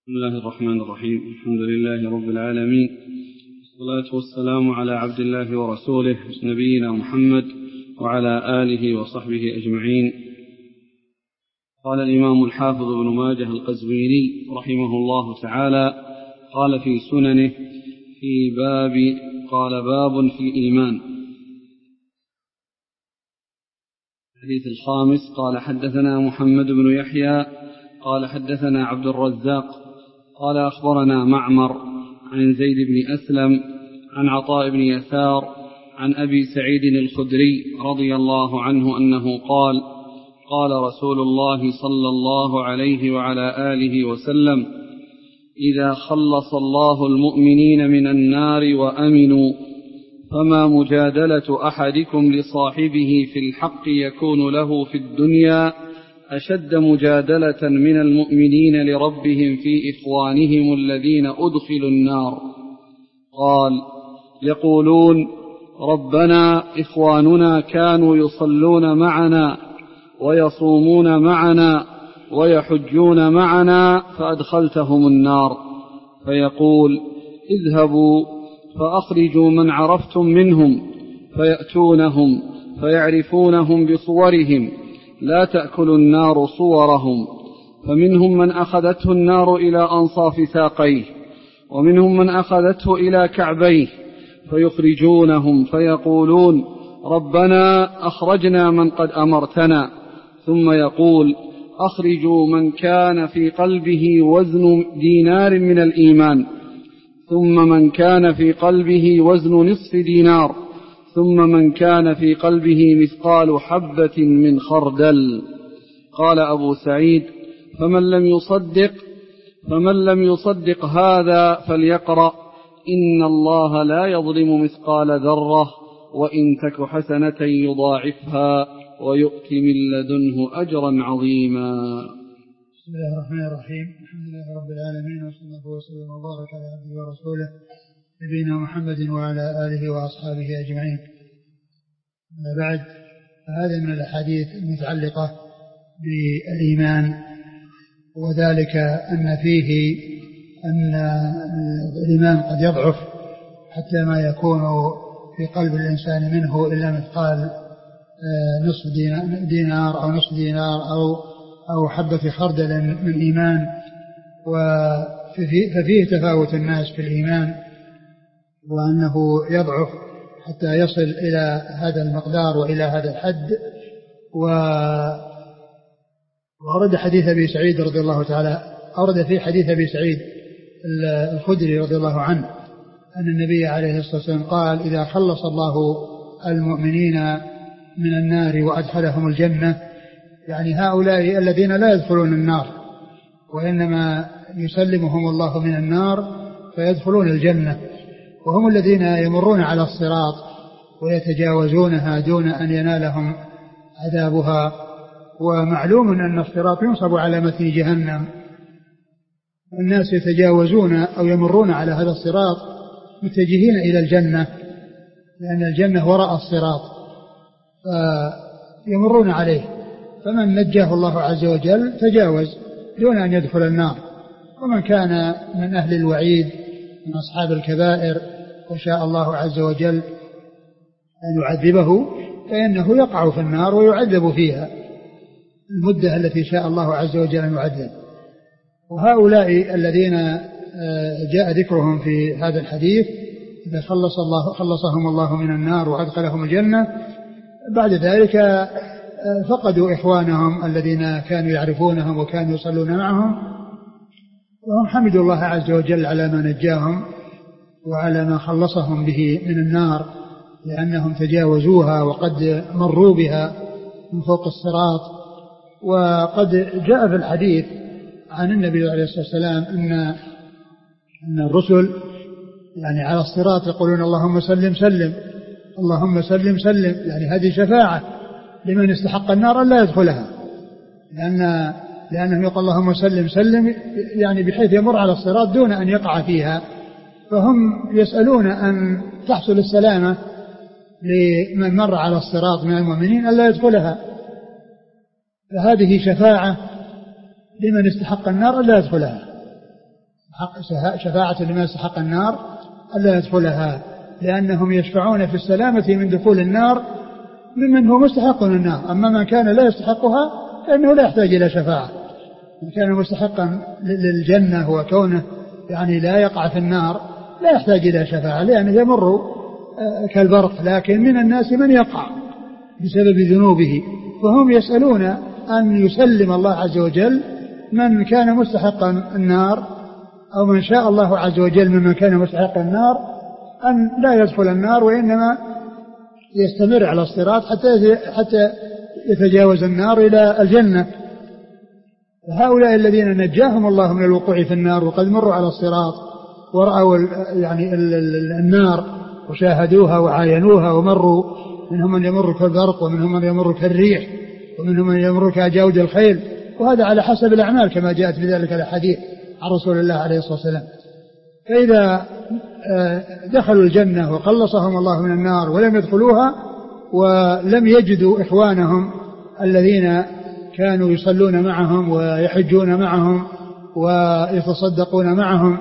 بسم الله الرحمن الرحيم. الحمد لله رب العالمين، والصلاة والسلام على عبد الله ورسوله نبينا محمد وعلى آله وصحبه أجمعين. قال الإمام الحافظ ابن ماجه القزويني رحمه الله تعالى قال في سننه في باب في الإيمان. الحديث الخامس قال حدثنا محمد بن يحيى قال حدثنا عبد الرزاق قال أخبرنا معمر عن زيد بن أسلم عن عطاء بن يسار عن أبي سعيد الخدري رضي الله عنه أنه قال قال رسول الله صلى الله عليه وعلى آله وسلم: إذا خلص الله المؤمنين من النار وأمنوا فما مجادلة أحدكم لصاحبه في الحق يكون له في الدنيا أشد مجادلة من المؤمنين لربهم في إخوانهم الذين أدخلوا النار. قال: يقولون ربنا إخواننا كانوا يصلون معنا ويصومون معنا ويحجون معنا فأدخلتهم النار. فيقول: اذهبوا فأخرجوا من عرفتم منهم فيأتونهم فيعرفونهم بصورهم لا تأكل النار صورهم. فمنهم من أخذته النار إلى أنصاف ساقيه ومنهم من أخذته إلى كعبيه فيخرجونهم فيقولون: ربنا أخرجنا من قد أمرتنا. ثم يقول: أخرجوا من كان في قلبه وزن دينار من الإيمان، ثم من كان في قلبه وزن نصف دينار، ثم من كان في قلبه مثقال حبة من خردل. قال أبو سعيد: فمن لم يصدق هذا فليقرأ: إن الله لا يظلم مثقال ذرة وإن تك حسنة يضاعفها ويؤتي من لدنه أجرا عظيما. بسم الله الرحمن الرحيم. الحمد لله رب العالمين، وصلى الله وسلم وبارك على عبده ورسوله نبينا محمد وعلى آله وأصحابه أجمعين. أما بعد، فهذا من الأحاديث المتعلقة بالإيمان، وذلك أن فيه أن الإيمان قد يضعف حتى ما يكون في قلب الإنسان منه إلا مثقال نصف دينار أو نصف دينار أو حبة خردل من إيمان. ففيه تفاوت الناس في الإيمان، وأنه يضعف حتى يصل إلى هذا المقدار وإلى هذا الحد. وأورد حديث أبي سعيد رضي الله تعالى، أورد في حديث أبي سعيد الخدري رضي الله عنه أن النبي عليه الصلاة والسلام قال: إذا خلص الله المؤمنين من النار وأدخلهم الجنة، يعني هؤلاء الذين لا يدخلون النار وإنما يسلمهم الله من النار فيدخلون الجنة، وهم الذين يمرون على الصراط ويتجاوزونها دون أن ينالهم عذابها. ومعلوم أن الصراط ينصب على متن جهنم، الناس يتجاوزون أو يمرون على هذا الصراط متجهين إلى الجنة، لأن الجنة وراء الصراط فيمرون عليه، فمن نجاه الله عز وجل تجاوز دون أن يدخل النار. ومن كان من أهل الوعيد من أصحاب الكبائر وشاء الله عز وجل أن يعذبه فإنه يقع في النار ويعذب فيها المدة التي شاء الله عز وجل أن يعذب. وهؤلاء الذين جاء ذكرهم في هذا الحديث إذا خلصهم الله من النار وأدخلهم الجنة، بعد ذلك فقدوا إخوانهم الذين كانوا يعرفونهم وكانوا يصلون معهم، وهم حمدوا الله عز وجل على ما نجاهم وعلى ما خلصهم به من النار، لأنهم تجاوزوها وقد مروا بها من فوق الصراط. وقد جاء في الحديث عن النبي عليه الصلاة والسلام أن الرسل يعني على الصراط يقولون: اللهم سلم سلم، اللهم سلم سلم، يعني هذه شفاعة لمن استحق النار أن لا يدخلها، لأنه يقول اللهم سلم سلم، يعني بحيث يمر على الصراط دون أن يقع فيها، فهم يسألون أن تحصل السلامة لمن مر على الصراط من المؤمنين أن لا يدخلها، فهذه شفاعة لمن استحق النار أن لا يدخلها. شفاعة لمن يستحق النار ألا يدخلها، لأنهم يشفعون في السلامة من دخول النار ممن هو مستحق النار. أما من كان لا يستحقها فإنه لا يحتاج إلى شفاعة. من كان مستحقا للجنة وكونه يعني لا يقع في النار لا يحتاج إلى شفاعة، لأنه يمر كالبرق. لكن من الناس من يقع بسبب ذنوبه، فهم يسألون أن يسلم الله عز وجل من كان مستحقا النار، أو من شاء الله عز وجل ممن كان مستحقا النار أن لا يدخل النار، وإنما يستمر على الصراط حتى يتجاوز النار إلى الجنة. هؤلاء الذين نجاهم الله من الوقوع في النار وقد مروا على الصراط ورأوا يعني النار وشاهدوها وعاينوها ومروا، منهم من يمر كالبرق ومنهم من يمر كالريح ومنهم من يمر كجود الخيل، وهذا على حسب الأعمال كما جاءت في ذلك الحديث عن رسول الله عليه الصلاة والسلام. فإذا دخلوا الجنة وخلصهم الله من النار ولم يدخلوها ولم يجدوا إخوانهم الذين كانوا يصلون معهم ويحجون معهم ويتصدقون معهم،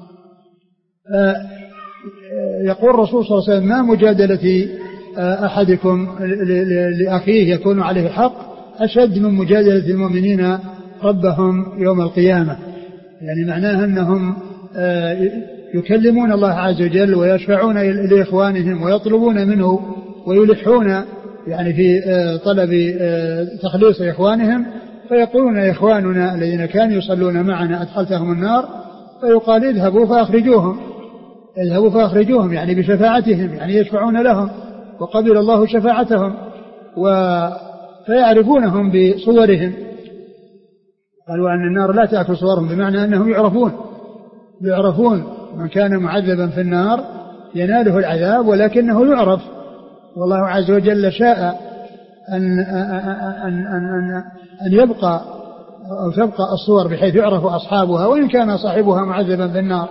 يقول الرسول صلى الله عليه وسلم: ما مجادلة أحدكم لأخيه يكون عليه حق أشد من مجادلة المؤمنين ربهم يوم القيامة. يعني معناها أنهم يكلمون الله عز وجل ويشفعون لإخوانهم ويطلبون منه ويلحون يعني في طلب تخليص إخوانهم، فيقولون: إخواننا الذين كانوا يصلون معنا أدخلتهم النار، فيقال: اذهبوا فأخرجوهم يعني بشفاعتهم، يعني يشفعون لهم وقبل الله شفاعتهم فيعرفونهم بصورهم. قالوا أن النار لا تأكل صورهم، بمعنى أنهم يعرفون. من كان معذبا في النار يناله العذاب ولكنه يعرف، والله عز وجل شاء أن يبقى أو تبقى الصور بحيث يعرف أصحابها وإن كان صاحبها معذبا في النار.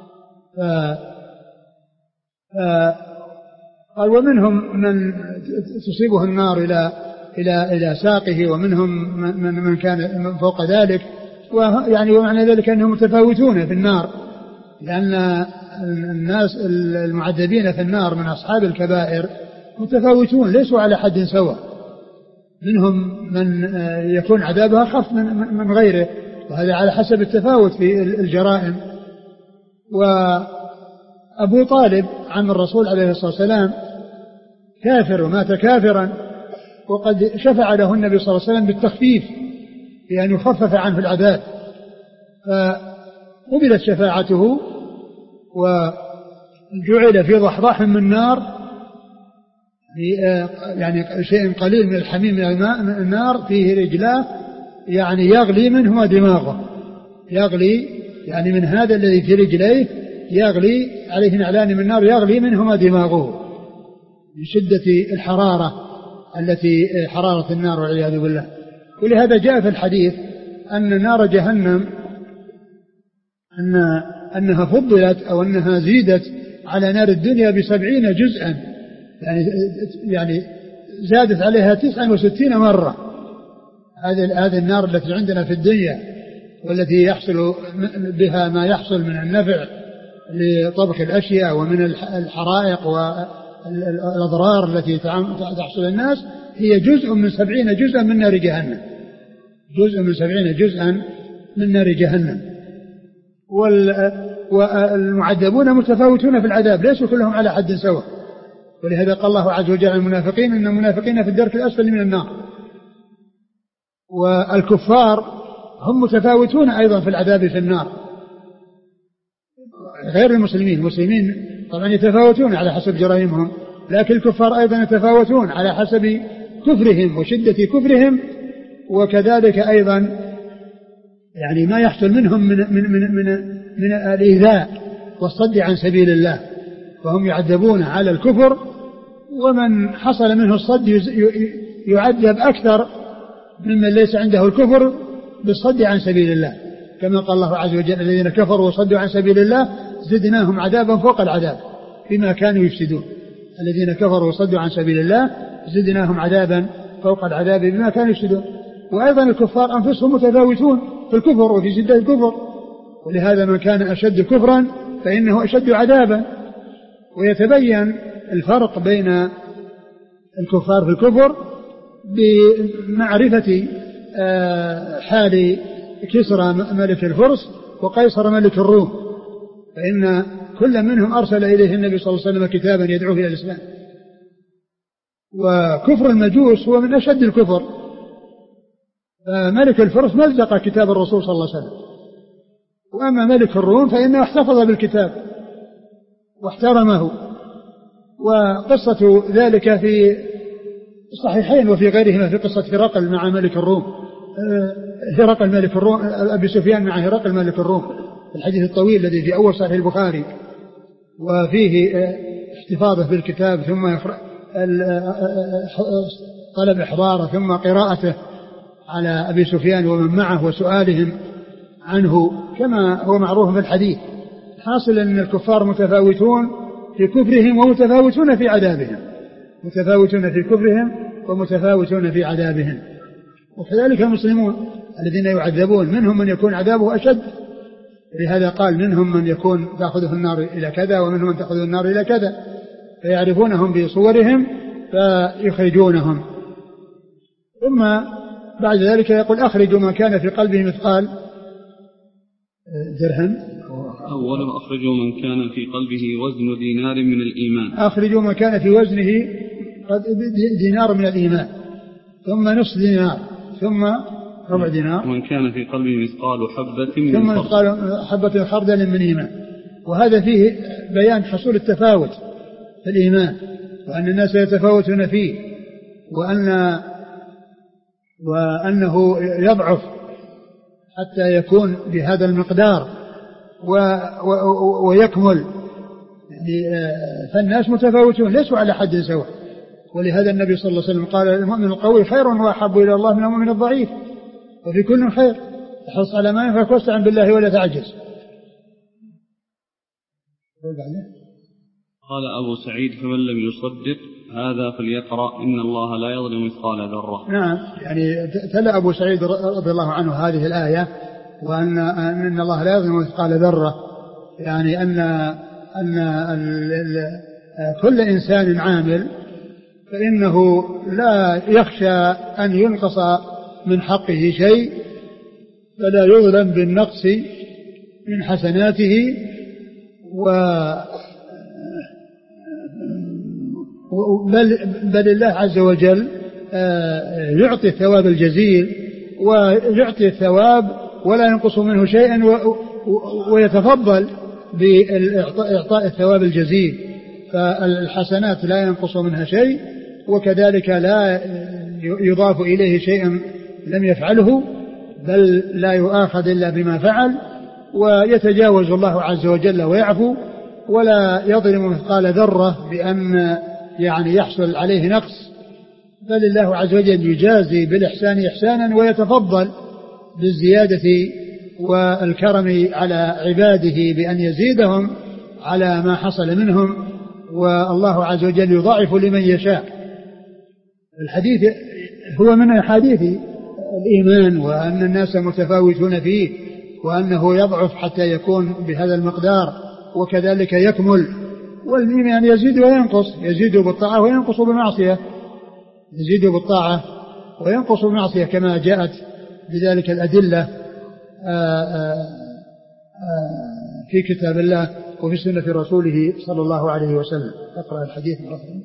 قال: ومنهم من تصيبه النار إلى ساقه، ومنهم من كان فوق ذلك. ويعني ومعنى ذلك أنهم متفاوتون في النار، لأن الناس المعذبين في النار من أصحاب الكبائر متفاوتون ليسوا على حد سواء. منهم من يكون عذابها أخف من غيره، وهذا على حسب التفاوت في الجرائم. وأبو طالب عم الرسول عليه الصلاة والسلام كافر ومات كافرا، وقد شفع له النبي صلى الله عليه وسلم بالتخفيف بأن يخفف عنه العذاب، فقبلت شفاعته وجعل في ضحضاح من نار، يعني شيء قليل من الحميم من الماء من النار فيه رجلاه، يعني يغلي منهما دماغه، يغلي يعني من هذا الذي في رجليه يغلي عليه نعلان من النار يغلي منهما دماغه من شدة الحرارة التي حرارة النار والعياذ بالله. ولهذا جاء في الحديث أن نار جهنم أنها فضلت أو أنها زيدت على نار الدنيا ب70 جزءا، يعني زادت عليها 69 مرة. هذه النار التي عندنا في الدنيا والتي يحصل بها ما يحصل من النفع لطبخ الأشياء ومن الحرائق والأضرار التي تحصل الناس، هي جزء من 70 جزءا من نار جهنم، جزء من 70 جزءا من نار جهنم. والمعذبون متفاوتون في العذاب، ليسوا كلهم على حد سواء. ولهذا قال الله عز وجل عن المنافقين: إن المنافقين في الدرك الأسفل من النار. والكفار هم متفاوتون أيضا في العذاب في النار غير المسلمين. المسلمين طبعا يتفاوتون على حسب جرائمهم، لكن الكفار أيضا يتفاوتون على حسب كفرهم وشدة كفرهم، وكذلك أيضا يعني ما يحصل منهم من الإيذاء والصد عن سبيل الله، فهم يعذبون على الكفر، ومن حصل منه الصد يعذب أكثر ممن ليس عنده الكفر بالصد عن سبيل الله، كما قال الله عز وجل: الذين كفروا وصدوا عن سبيل الله زدناهم عذابا فوق العذاب بما كانوا يفسدون. الذين كفروا وصدوا عن سبيل الله زدناهم عذابا فوق العذاب بما كانوا يفسدون. وأيضا الكفار أنفسهم متفاوتون في الكفر وفي شدة الكفر، ولهذا من كان أشد كفرا فإنه أشد عذابا. ويتبين الفرق بين الكفار في الكفر بمعرفة حال كسرى ملك الفرس وقيصر ملك الروم، فإن كل منهم أرسل إليه النبي صلى الله عليه وسلم كتابا يدعوه إلى الإسلام. وكفر المجوس هو من أشد الكفر، فملك الفرس مزق كتاب الرسول صلى الله عليه وسلم، وأما ملك الروم فإنه احتفظ بالكتاب واحترمه. وقصة ذلك في الصحيحين وفي غيرهما في قصة هرقل مع ملك الروم، هرقل ملك الروم، أبي سفيان مع هرقل ملك الروم، الحديث الطويل الذي في أول صحيح البخاري، وفيه احتفاظه بالكتاب ثم طلب إحضاره ثم قراءته على أبي سفيان ومن معه وسؤالهم عنه كما هو معروف في الحديث. حاصل أن الكفار متفاوتون في كفرهم ومتفاوتون في عذابهم، متفاوتون في كفرهم ومتفاوتون في عذابهم. وكذلك المسلمون الذين يعذبون منهم من يكون عذابه أشد، لهذا قال منهم من يكون تأخذه النار إلى كذا ومنهم من تأخذه النار إلى كذا، فيعرفونهم بصورهم فيخرجونهم. ثم بعد ذلك يقول أخرجوا ما كان في قلبه مثقال درهم. أولا أخرجوا من كان في قلبه وزن دينار من الإيمان، أخرجوا ما كان في وزنه دينار من الإيمان، ثم نصف دينار، ثم ربع دينار، ومن كان في قلبه مثقال حبة من ثم مثقال حبة خردل من إيمان. وهذا فيه بيان حصول التفاوت في الإيمان، وأن الناس يتفاوتون فيه، وأنه يضعف حتى يكون بهذا المقدار ويكمل. يعني فالناس متفاوتون ليسوا على حد سواء. ولهذا النبي صلى الله عليه وسلم قال المؤمن القوي خير وأحب إلى الله من المؤمن الضعيف، وفي كل خير، احرص على ما ينفعك واستعن بالله ولا تعجز. قال أبو سعيد فمن لم يصدق هذا فليقرأ إن الله لا يظلم مثقال ذرة. نعم، يعني تلا أبو سعيد رضي الله عنه هذه الآية، وأن الله لا يظلم مثقال ذرة، يعني أن كل إنسان عامل فإنه لا يخشى أن ينقص من حقه شيء، فلا يظلم بالنقص من حسناته، بل الله عز وجل يعطي الثواب الجزيل ويعطي الثواب ولا ينقص منه شيئا، ويتفضل بإعطاء الثواب الجزيل. فالحسنات لا ينقص منها شيء، وكذلك لا يضاف إليه شيء لم يفعله، بل لا يؤاخذ إلا بما فعل، ويتجاوز الله عز وجل ويعفو، ولا يظلم مثقال ذرة بأن يعني يحصل عليه نقص، بل الله عز وجل يجازي بالإحسان إحسانا ويتفضل بالزيادة والكرم على عباده بأن يزيدهم على ما حصل منهم، والله عز وجل يضاعف لمن يشاء. الحديث هو من أحاديث الإيمان، وأن الناس متفاوتون فيه، وأنه يضعف حتى يكون بهذا المقدار، وكذلك يكمل. والإيمان يزيد وينقص، يزيد بالطاعة وينقص بالمعصية، يزيد بالطاعة وينقص بالمعصية كما جاءت بذلك الأدلة في كتاب الله وفي سنة رسوله صلى الله عليه وسلم. اقرأ الحديث مرة.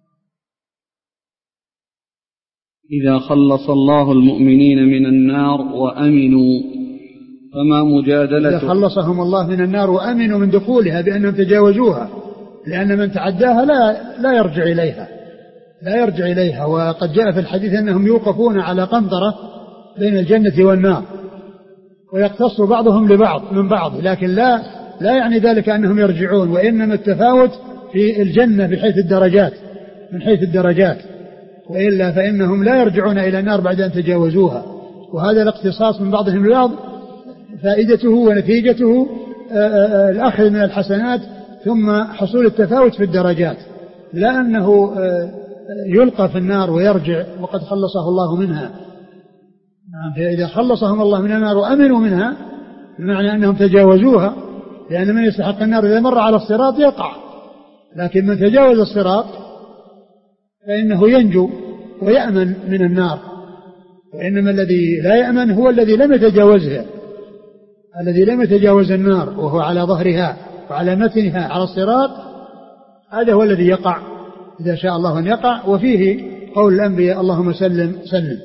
إذا خلص الله المؤمنين من النار وأمنوا فما مجادلة. إذا خلصهم الله من النار وأمنوا من دخولها بأنهم تجاوزوها، لأن من تعداها لا يرجع إليها، لا يرجع إليها. وقد جاء في الحديث أنهم يوقفون على قنطرة بين الجنة والنار، ويقتص بعضهم لبعض من بعض، لكن لا يعني ذلك أنهم يرجعون، وإنما التفاوت في الجنة بحيث الدرجات، من حيث الدرجات، وإلا فإنهم لا يرجعون إلى النار بعد أن تجاوزوها. وهذا الاقتصاص من بعضهم لبعض فائدته ونتيجته الأخذ من الحسنات ثم حصول التفاوت في الدرجات، لا أنه يلقى في النار ويرجع وقد خلصه الله منها. فإذا خلصهم الله من النار وأمنوا منها بمعنى أنهم تجاوزوها، لأن من يستحق النار إذا مر على الصراط يقع، لكن من تجاوز الصراط فإنه ينجو ويأمن من النار. وإنما الذي لا يأمن هو الذي لم يتجاوزها، الذي لم يتجاوز النار وهو على ظهرها وعلى متنها على الصراط، هذا هو الذي يقع إذا شاء الله أن يقع. وفيه قول الأنبياء اللهم سلم سلم.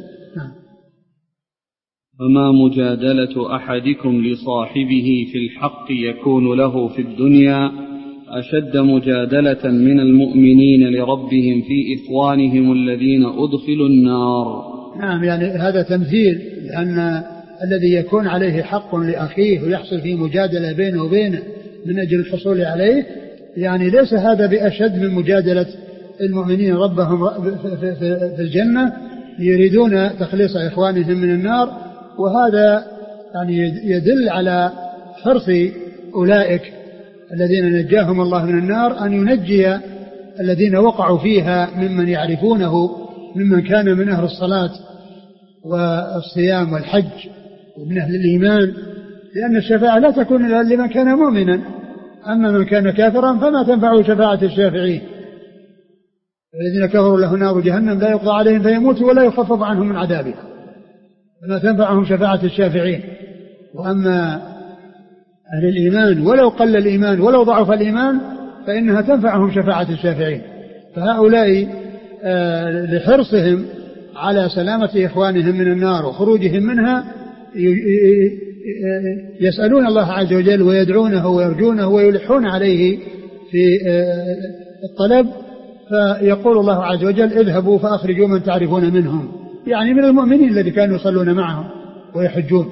فما مجادلة أحدكم لصاحبه في الحق يكون له في الدنيا أشد مجادلة من المؤمنين لربهم في إخوانهم الذين أدخلوا النار. نعم، يعني هذا تمثيل، لأن الذي يكون عليه حق لأخيه ويحصل فيه مجادلة بينه وبينه من أجل الحصول عليه، يعني ليس هذا بأشد من مجادلة المؤمنين ربهم في الجنة يريدون تخليص إخوانهم من النار. وهذا يعني يدل على حرص أولئك الذين نجاهم الله من النار أن ينجي الذين وقعوا فيها ممن يعرفونه، ممن كان من أهل الصلاة والصيام والحج ومن أهل الإيمان، لأن الشفاعة لا تكون إلا لمن كان مؤمنا، أما من كان كافرا فما تنفعه شفاعة الشافعين. الذين كفروا له نار جهنم لا يقضى عليهم فيموتوا ولا يخفف عنهم من عذابها، فما تنفعهم شفاعة الشافعين. وأما أهل الإيمان ولو قل الإيمان ولو ضعف الإيمان فإنها تنفعهم شفاعة الشافعين. فهؤلاء لحرصهم على سلامة إخوانهم من النار وخروجهم منها يسألون الله عز وجل ويدعونه ويرجونه ويلحون عليه في الطلب، فيقول الله عز وجل اذهبوا فأخرجوا من تعرفون منهم، يعني من المؤمنين الذي كانوا يصلون معهم ويحجون.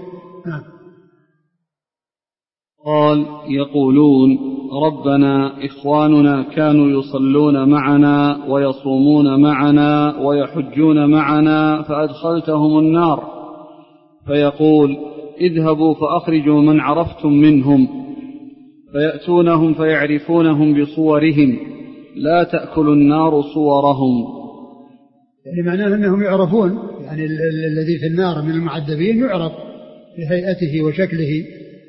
قال يقولون ربنا إخواننا كانوا يصلون معنا ويصومون معنا ويحجون معنا فأدخلتهم النار، فيقول اذهبوا فأخرجوا من عرفتم منهم، فيأتونهم فيعرفونهم بصورهم لا تأكل النار صورهم. يعني معناه أنهم يعرفون، يعني الذي في النار من المعذبين يعرف بهيئته وشكله،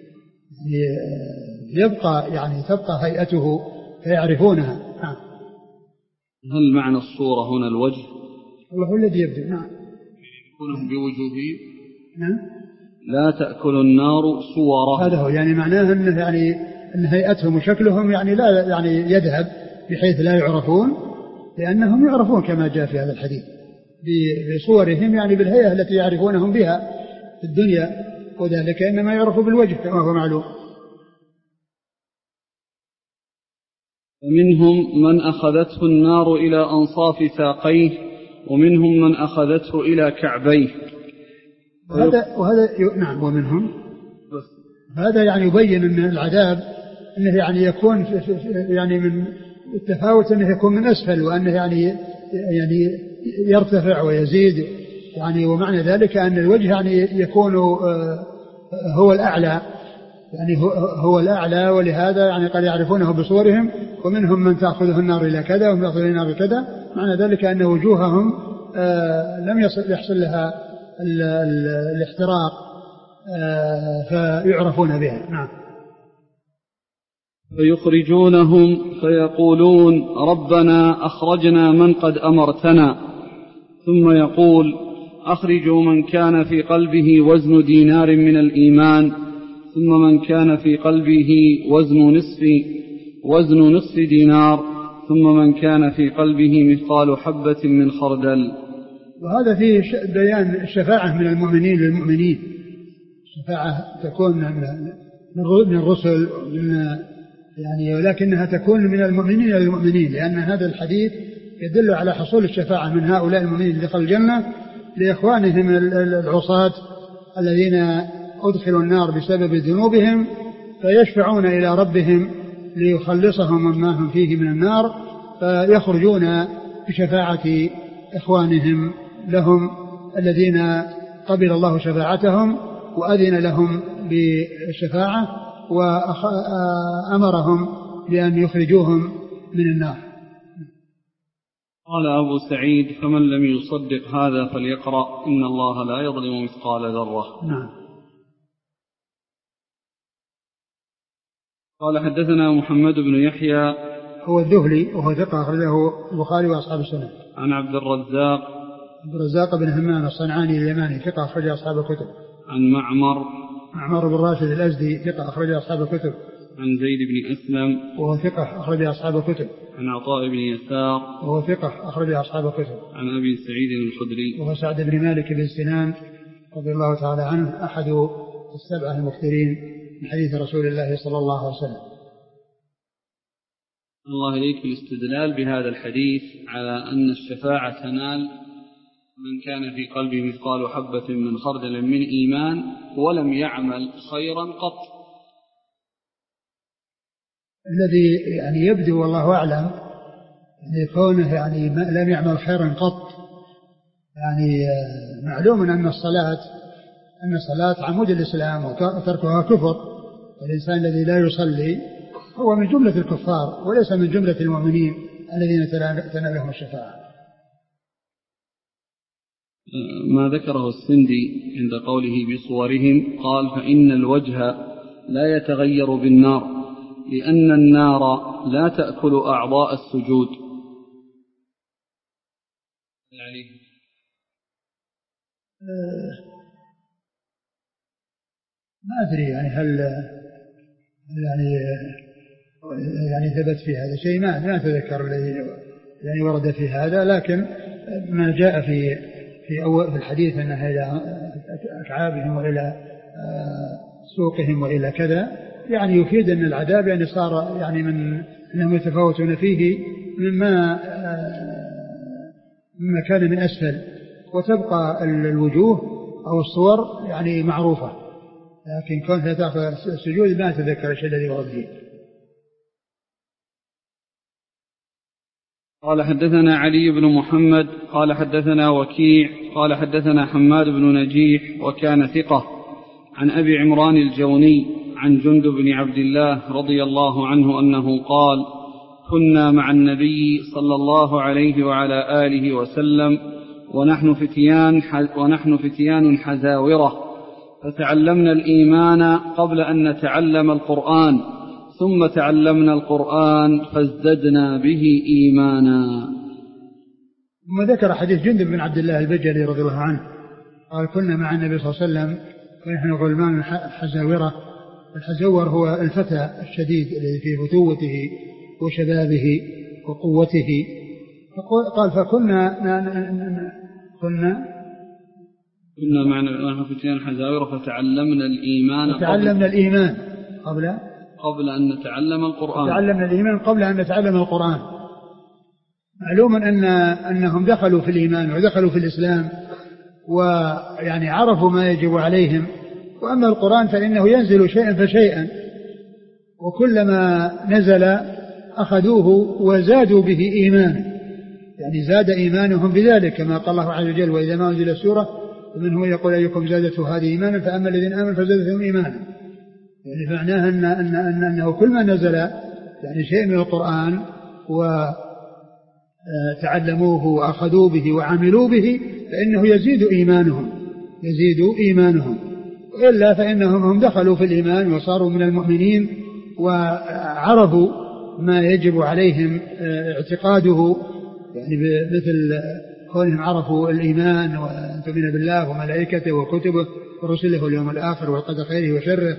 يبقى يعني تبقى هيئته فيعرفونها. هل معنى الصورة هنا الوجه؟ هو الذي يبدو. نعم، يكونهم بوجوههم. نعم، لا تأكل النار صورهم، هذا هو، يعني معناه أنه يعني أن هيئتهم وشكلهم يعني لا يعني يذهب بحيث لا يعرفون، لأنهم يعرفون كما جاء في هذا الحديث بصورهم، يعني بالهيئة التي يعرفونهم بها في الدنيا، وذلك إنما يعرف بالوجه كما هو معلوم. فمنهم من أخذته النار إلى أنصاف ساقيه ومنهم من أخذته إلى كعبيه. وهذا نعم، ومنهم هذا يعني يبين أن العذاب أنه يعني يكون يعني من التفاوت، أنه يكون من أسفل، وأنه يعني يرتفع ويزيد، يعني ومعنى ذلك أن الوجه يعني يكون هو الأعلى، يعني هو الأعلى، ولهذا يعني قد يعرفونه بصورهم. ومنهم من تأخذه النار إلى كذا ومن يأخذه النار إلى كذا، معنى ذلك أن وجوههم لم يحصل لها الاحتراق فيعرفون بها. نعم. فيخرجونهم فيقولون ربنا أخرجنا من قد أمرتنا، ثم يقول أخرجوا من كان في قلبه وزن دينار من الإيمان، ثم من كان في قلبه وزن نصف دينار، ثم من كان في قلبه مثقال حبة من خردل. وهذا فيه بيان الشفاعة من المؤمنين للمؤمنين. الشفاعة تكون من الرسل يعني، ولكنها تكون من المؤمنين للمؤمنين، لأن هذا الحديث يدل على حصول الشفاعة من هؤلاء المؤمنين اللي دخلوا الجنة لإخوانهم العصاة الذين أدخلوا النار بسبب ذنوبهم، فيشفعون إلى ربهم ليخلصهم مما هم فيه من النار، فيخرجون بشفاعة إخوانهم لهم الذين قبل الله شفاعتهم وأذن لهم بالشفاعة وأمرهم بأن يخرجوهم من النار. قال أبو سعيد فمن لم يصدق هذا فليقرأ إن الله لا يظلم مثقال ذرة. نعم. قال حدثنا محمد بن يحيى هو الذهلي وهو ثقة أخرجه البخاري وأصحاب السنن. عن عبد الرزاق بن همام الصنعاني اليماني ثقة أخرج أصحاب الكتب. عن معمر بن راشد الأزدي ثقة أخرج أصحاب الكتب. عن زيد بن أسلم وهو ثقة أخرج أصحاب الكتب. عن عطاء بن يسار وهو ثقة أخرج أصحاب الكتب. عن أبي سعيد الخدري وهو سعد بن مالك بن سنان رضي الله تعالى عنه أحد السبعة المكثرين من حديث رسول الله صلى الله عليه وسلم. الله إليك الاستدلال بهذا الحديث على أن الشفاعة تنال من كان في قلبه مثقال حبة من خردل من إيمان ولم يعمل خيرا قط. الذي يعني يبدو والله أعلم كونه يعني لم يعمل خيرا قط، يعني معلوم أن الصلاة عمود الإسلام وتركها كفر، والإنسان الذي لا يصلي هو من جملة الكفار وليس من جملة المؤمنين الذين تنالهم الشفاعة. ما ذكره السندي عند قوله بصورهم قال فإن الوجه لا يتغير بالنار لأن النار لا تأكل أعضاء السجود. يعني ما أدري يعني هل يعني ثبت في هذا شيء، ما أتذكر يعني ورد في هذا، لكن ما جاء في أول الحديث أنها إلى أكعابهم وإلى سوقهم وإلى كذا، يعني يفيد أن العذاب يعني صار يعني من أنهم يتفاوتون فيه مما كان من أسفل، وتبقى الوجوه أو الصور يعني معروفة، لكن كونها تأخذ السجود ما أتذكر الشيء الذي ورد فيه. قال حدثنا علي بن محمد قال حدثنا وكيع قال حدثنا حماد بن نجيح وكان ثقة عن أبي عمران الجوني عن جندب بن عبد الله رضي الله عنه أنه قال كنا مع النبي صلى الله عليه وعلى آله وسلم ونحن فتيان حزاورة فتعلمنا الإيمان قبل أن نتعلم القرآن ثم تعلمنا القرآن فازددنا به إيمانا. ثم ذكر حديث جندب بن عبد الله البجلي رضي الله عنه قال كنا مع النبي صلى الله عليه وسلم ونحن غلمان حزاورة. الحزور هو الفتى الشديد الذي في فتوته وشبابه وقوته. قال فكنا معنا فتيان حزاورة فتعلمنا الإيمان قبل أن نتعلم القرآن. تعلمنا الإيمان قبل أن نتعلم القرآن. معلوم أنهم دخلوا في الإيمان ودخلوا في الإسلام ويعني عرفوا ما يجب عليهم، وأما القرآن فإنه ينزل شيئا فشيئا، وكلما نزل أخذوه وزادوا به إيمان، يعني زاد إيمانهم بذلك كما قال الله عز وجل وإذا ما أنزل السورة ومنهم يقول أيكم زادته هذه إيمانا فأما الذين آمنوا فزادتهم إيمانا، يعني معناها أنه كل ما نزل يعني شيء من القرآن وتعلموه وأخذوا به وعملوا به فإنه يزيد إيمانهم وإلا فإنهم هم دخلوا في الإيمان وصاروا من المؤمنين وعرفوا ما يجب عليهم اعتقاده، يعني مثل كونهم عرفوا الإيمان وأن تؤمن بالله وملائكته وكتبه ورسله واليوم الآخر والقدر خيره وشره.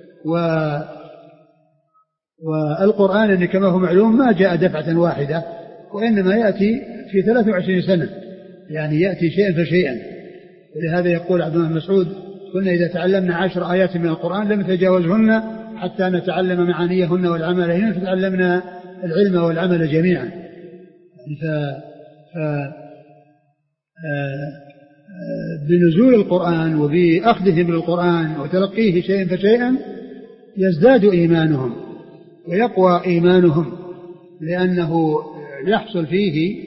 والقرآن إن كما هو معلوم ما جاء دفعة واحدة وإنما يأتي في 23 سنة، يعني يأتي شيئا فشيئا. ولهذا يقول عبد الله بن مسعود كنا إذا تعلمنا 10 آيات من القرآن لم نتجاوزهن حتى نتعلم معانيهن والعمل هن فتعلمنا العلم والعمل جميعا. بنزول القرآن وبأخذهم للقرآن وتلقيه شيئا فشيئا يزداد إيمانهم ويقوى إيمانهم، لأنه يحصل فيه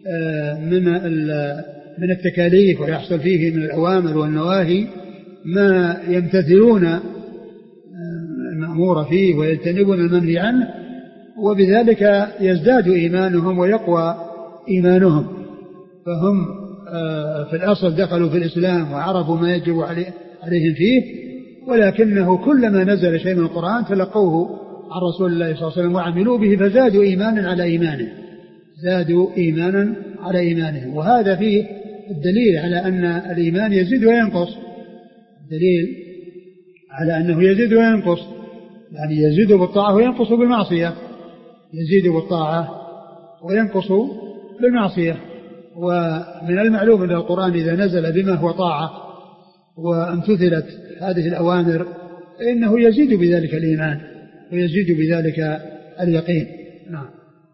من التكاليف ويحصل فيه من الأوامر والنواهي ما يمتثلون المأمور فيه ويجتنبون المنهي عنه، وبذلك يزداد إيمانهم ويقوى إيمانهم. فهم في الأصل دخلوا في الإسلام وعرفوا ما يجب عليهم فيه، ولكنه كلما نزل شيء من القرآن تلقوه عن رسول الله صلى الله عليه وسلم وعملوا به فزادوا إيمانا على إيمانه، زادوا إيمانا على إيمانهم. وهذا فيه الدليل على أن الإيمان يزيد وينقص، دليل على أنه يزيد وينقص، يعني يزيد بالطاعة وينقص بالمعصية، يزيد بالطاعة وينقص بالمعصية. ومن المعلوم أن القرآن إذا نزل بما هو طاعة وامتثلت هذه الأوامر إنه يزيد بذلك الإيمان ويزيد بذلك اليقين. نعم.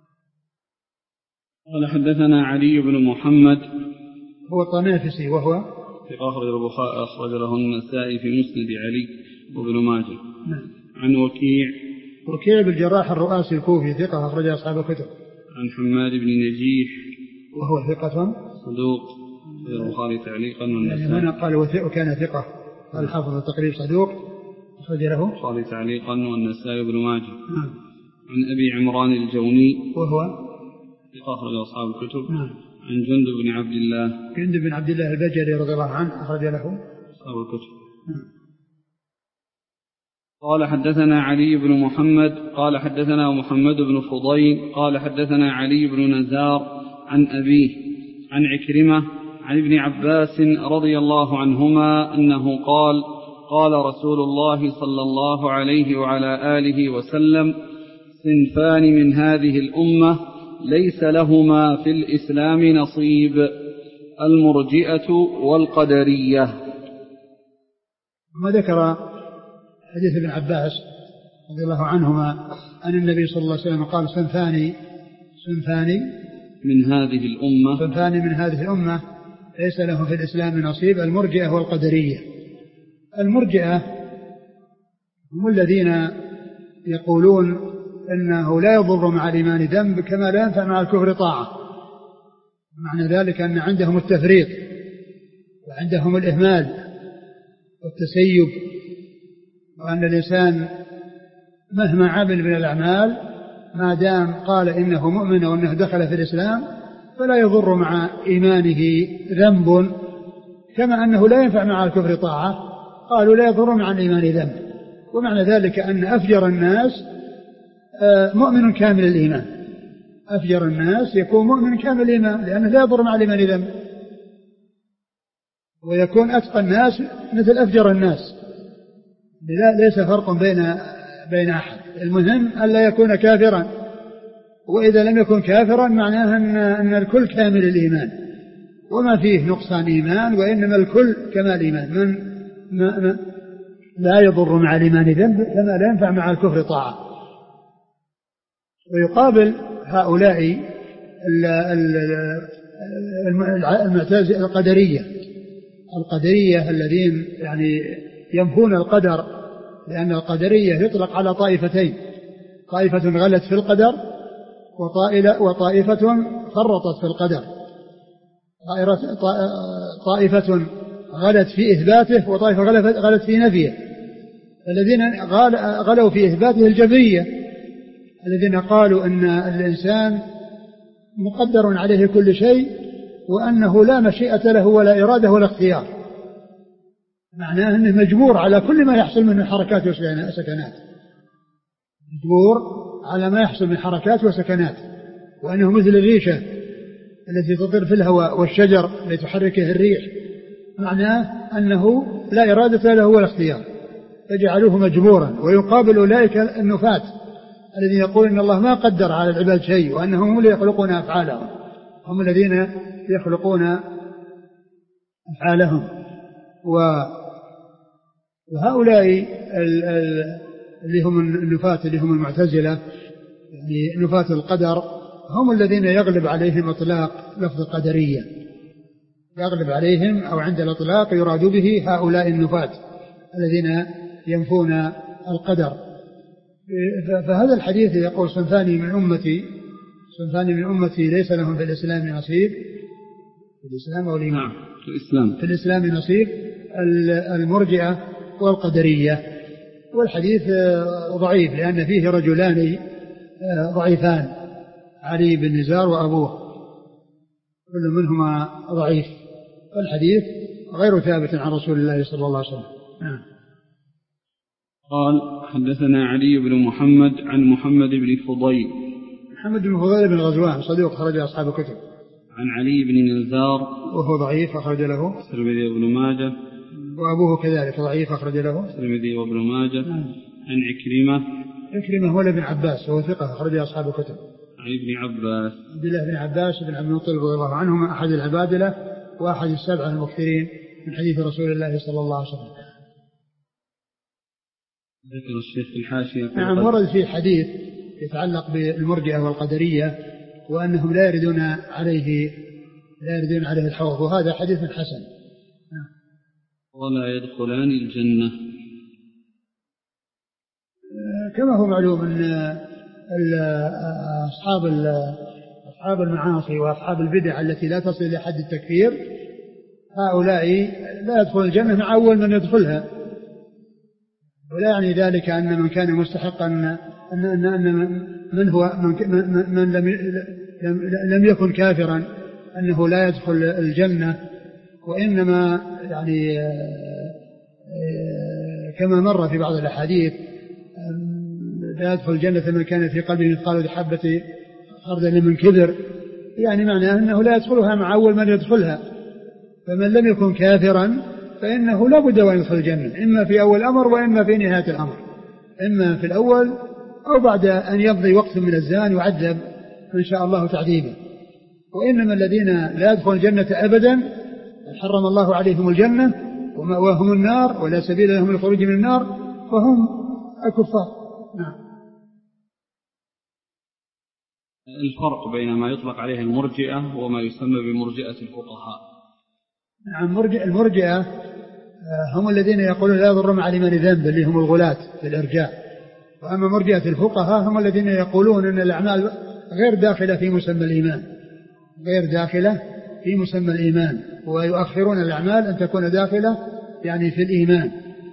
قال حدثنا علي بن محمد هو الطنافسي وهو في أخرج له النسائي في مسند علي وابن ماجه. نعم. عن وكيع بن الجراح الرؤاسي الكوفي ثقة أخرج أصحاب الكتب. عن حماد بن نجيح وهو ثقة صدوق في البخاري تعليقا يعني هنا قال وكان ثقة، قال الحافظ التقريب صدوق أخرج له البخاري تعليقا والنسائي وابن ماجه. عن أبي عمران الجوني وهو ثقة أخرج أصحاب الكتب. عن جندب بن عبد الله البجلي رضي الله عنه أخرج له أصحاب الكتب. قال حدثنا علي بن محمد قال حدثنا محمد بن فضيل قال حدثنا علي بن نزار عن أبيه عن عكرمة عن ابن عباس رضي الله عنهما أنه قال قال رسول الله صلى الله عليه وعلى آله وسلم صنفان من هذه الأمة ليس لهما في الإسلام نصيب المرجئة والقدرية. ما ذكر حديث ابن عباس رضي الله عنهما أن النبي صلى الله عليه وسلم قال صنفان من هذه الأمة ليس لهم في الإسلام نصيب المرجئة والقدرية. المرجئة هم الذين يقولون أنه لا يضر مع الإيمان ذنب كما لا ينفع مع الكفر طاعة، معنى ذلك أن عندهم التفريط وعندهم الإهمال والتسيب، وأن الإنسان مهما عمل من الأعمال ما دام قال إنه مؤمن وأنه دخل في الإسلام فلا يضر مع إيمانه ذنب كما أنه لا ينفع مع الكفر طاعة، قالوا لا يضر مع الإيمان ذنب. ومعنى ذلك أن أفجر الناس مؤمن كامل الإيمان، أفجر الناس يكون مؤمن كامل الإيمان لأنه لا يضر مع الإيمان ذنب، ويكون أتقى الناس مثل أفجر الناس، ليس فرق بين أحد، المهم ألا يكون كافرا، وإذا لم يكن كافرا معناه أن الكل كامل الإيمان وما فيه نقصان إيمان، وإنما الكل كمال إيمان، من لا يضر مع الإيمان ذنب كما لا ينفع مع الكفر طاعة. ويقابل هؤلاء المعتزلة القدرية الذين يعني ينفون القدر، لأن القدرية يطلق على طائفتين، طائفة غلت في القدر وطائفة فرطت في القدر، طائفة غلت في إثباته وطائفة غلت في نفيه. الذين غلوا في إثباته الجبرية الذين قالوا أن الإنسان مقدر عليه كل شيء وأنه لا مشيئة له ولا إرادة ولا اختيار، معناه أنه مجبور على كل ما يحصل من حركات وسكنات، مجبور على ما يحصل من حركات وسكنات، وأنه مثل الريشة التي تطير في الهواء والشجر التي تحركه الريح، معناه أنه لا إرادة له ولا اختيار، فجعلوه مجبورا. ويقابل أولئك النفاة الذين يقولون إن الله ما قدر على العباد شيء وأنهم هم اللي يخلقون أفعالهم، هم الذين يخلقون أفعالهم. وهؤلاء اللي هم النفاة اللي هم المعتزلة يعني نفاة القدر هم الذين يغلب عليهم إطلاق لفظ القدرية، يغلب عليهم أو عند الإطلاق يراد به هؤلاء النفاة الذين ينفون القدر. فهذا الحديث يقول صنفان من أمتي ليس لهم في الإسلام نصيب، في الإسلام أو الإيمان في الإسلام نصيب، المرجئة والقدرية. والحديث ضعيف لأن فيه رجلان ضعيفان، علي بن نزار وأبوه، كل منهما ضعيف، والحديث غير ثابت عن رسول الله صلى الله عليه وسلم. قال حدثنا علي بن محمد عن محمد بن فضيل. محمد بن فضيل بن غزوان صديق أخرج أصحاب الكتب. عن علي بن نزار وهو ضعيف أخرج له الترمذي وابن ماجه. وأبوه كذلك ضعيف أخرج له الترمذي وابن ماجه. عن عكرمة هو ابن عباس وهو ثقة أخرج أصحاب الكتب. عن ابن عباس عبد الله بن عباس بن عبد المطلب رضي الله عنهما أحد العبادلة وأحد السبعة المكثرين من حديث رسول الله صلى الله عليه وسلم. ذكر الشيخ في الحاشية. نعم ورد فيه حديث يتعلق بالمرجئة والقدرية وأنهم لا يردون عليه الحوض، وهذا حديث حسن. ولا يدخلان الجنة. كما هو معلوم أن أصحاب المعاصي وأصحاب البدع التي لا تصل إلى حد التكفير هؤلاء لا يدخل الجنة مع أول من يدخلها، ولا يعني ذلك أن من كان مستحقا أن من هو من لم يكن كافرا أنه لا يدخل الجنة، وإنما يعني كما مر في بعض الأحاديث لا يدخل الجنة من كان في قلبه مثقال حبة خردل من كبر، يعني معناه أنه لا يدخلها مع أول من يدخلها. فمن لم يكن كافرا فإنه لا بد أن يدخل الجنة، إما في أول الأمر وإما في نهاية الأمر، إما في الأول أو بعد أن يمضي وقت من الزمان يعذب إن شاء الله تعذيبا. وإنما الذين لا يدخلون الجنة أبدا حرم الله عليهم الجنة ومأواهم النار ولا سبيل لهم للخروج من النار فهم الكفار. نعم. الفرق بين ما يطلق عليه المرجئة وما يسمى بمرجئة الفقهاء. نعم. المرجئة هم الذين يقولون لا يضر مع الإيمان ذنب اللي هم الغلاة في الإرجاء، وأما مرجئة الفقهاء هم الذين يقولون أن الأعمال غير داخلة في مسمى الإيمان، غير داخلة في مسمى الإيمان، ويؤخرون الأعمال أن تكون داخلة يعني في الإيمان،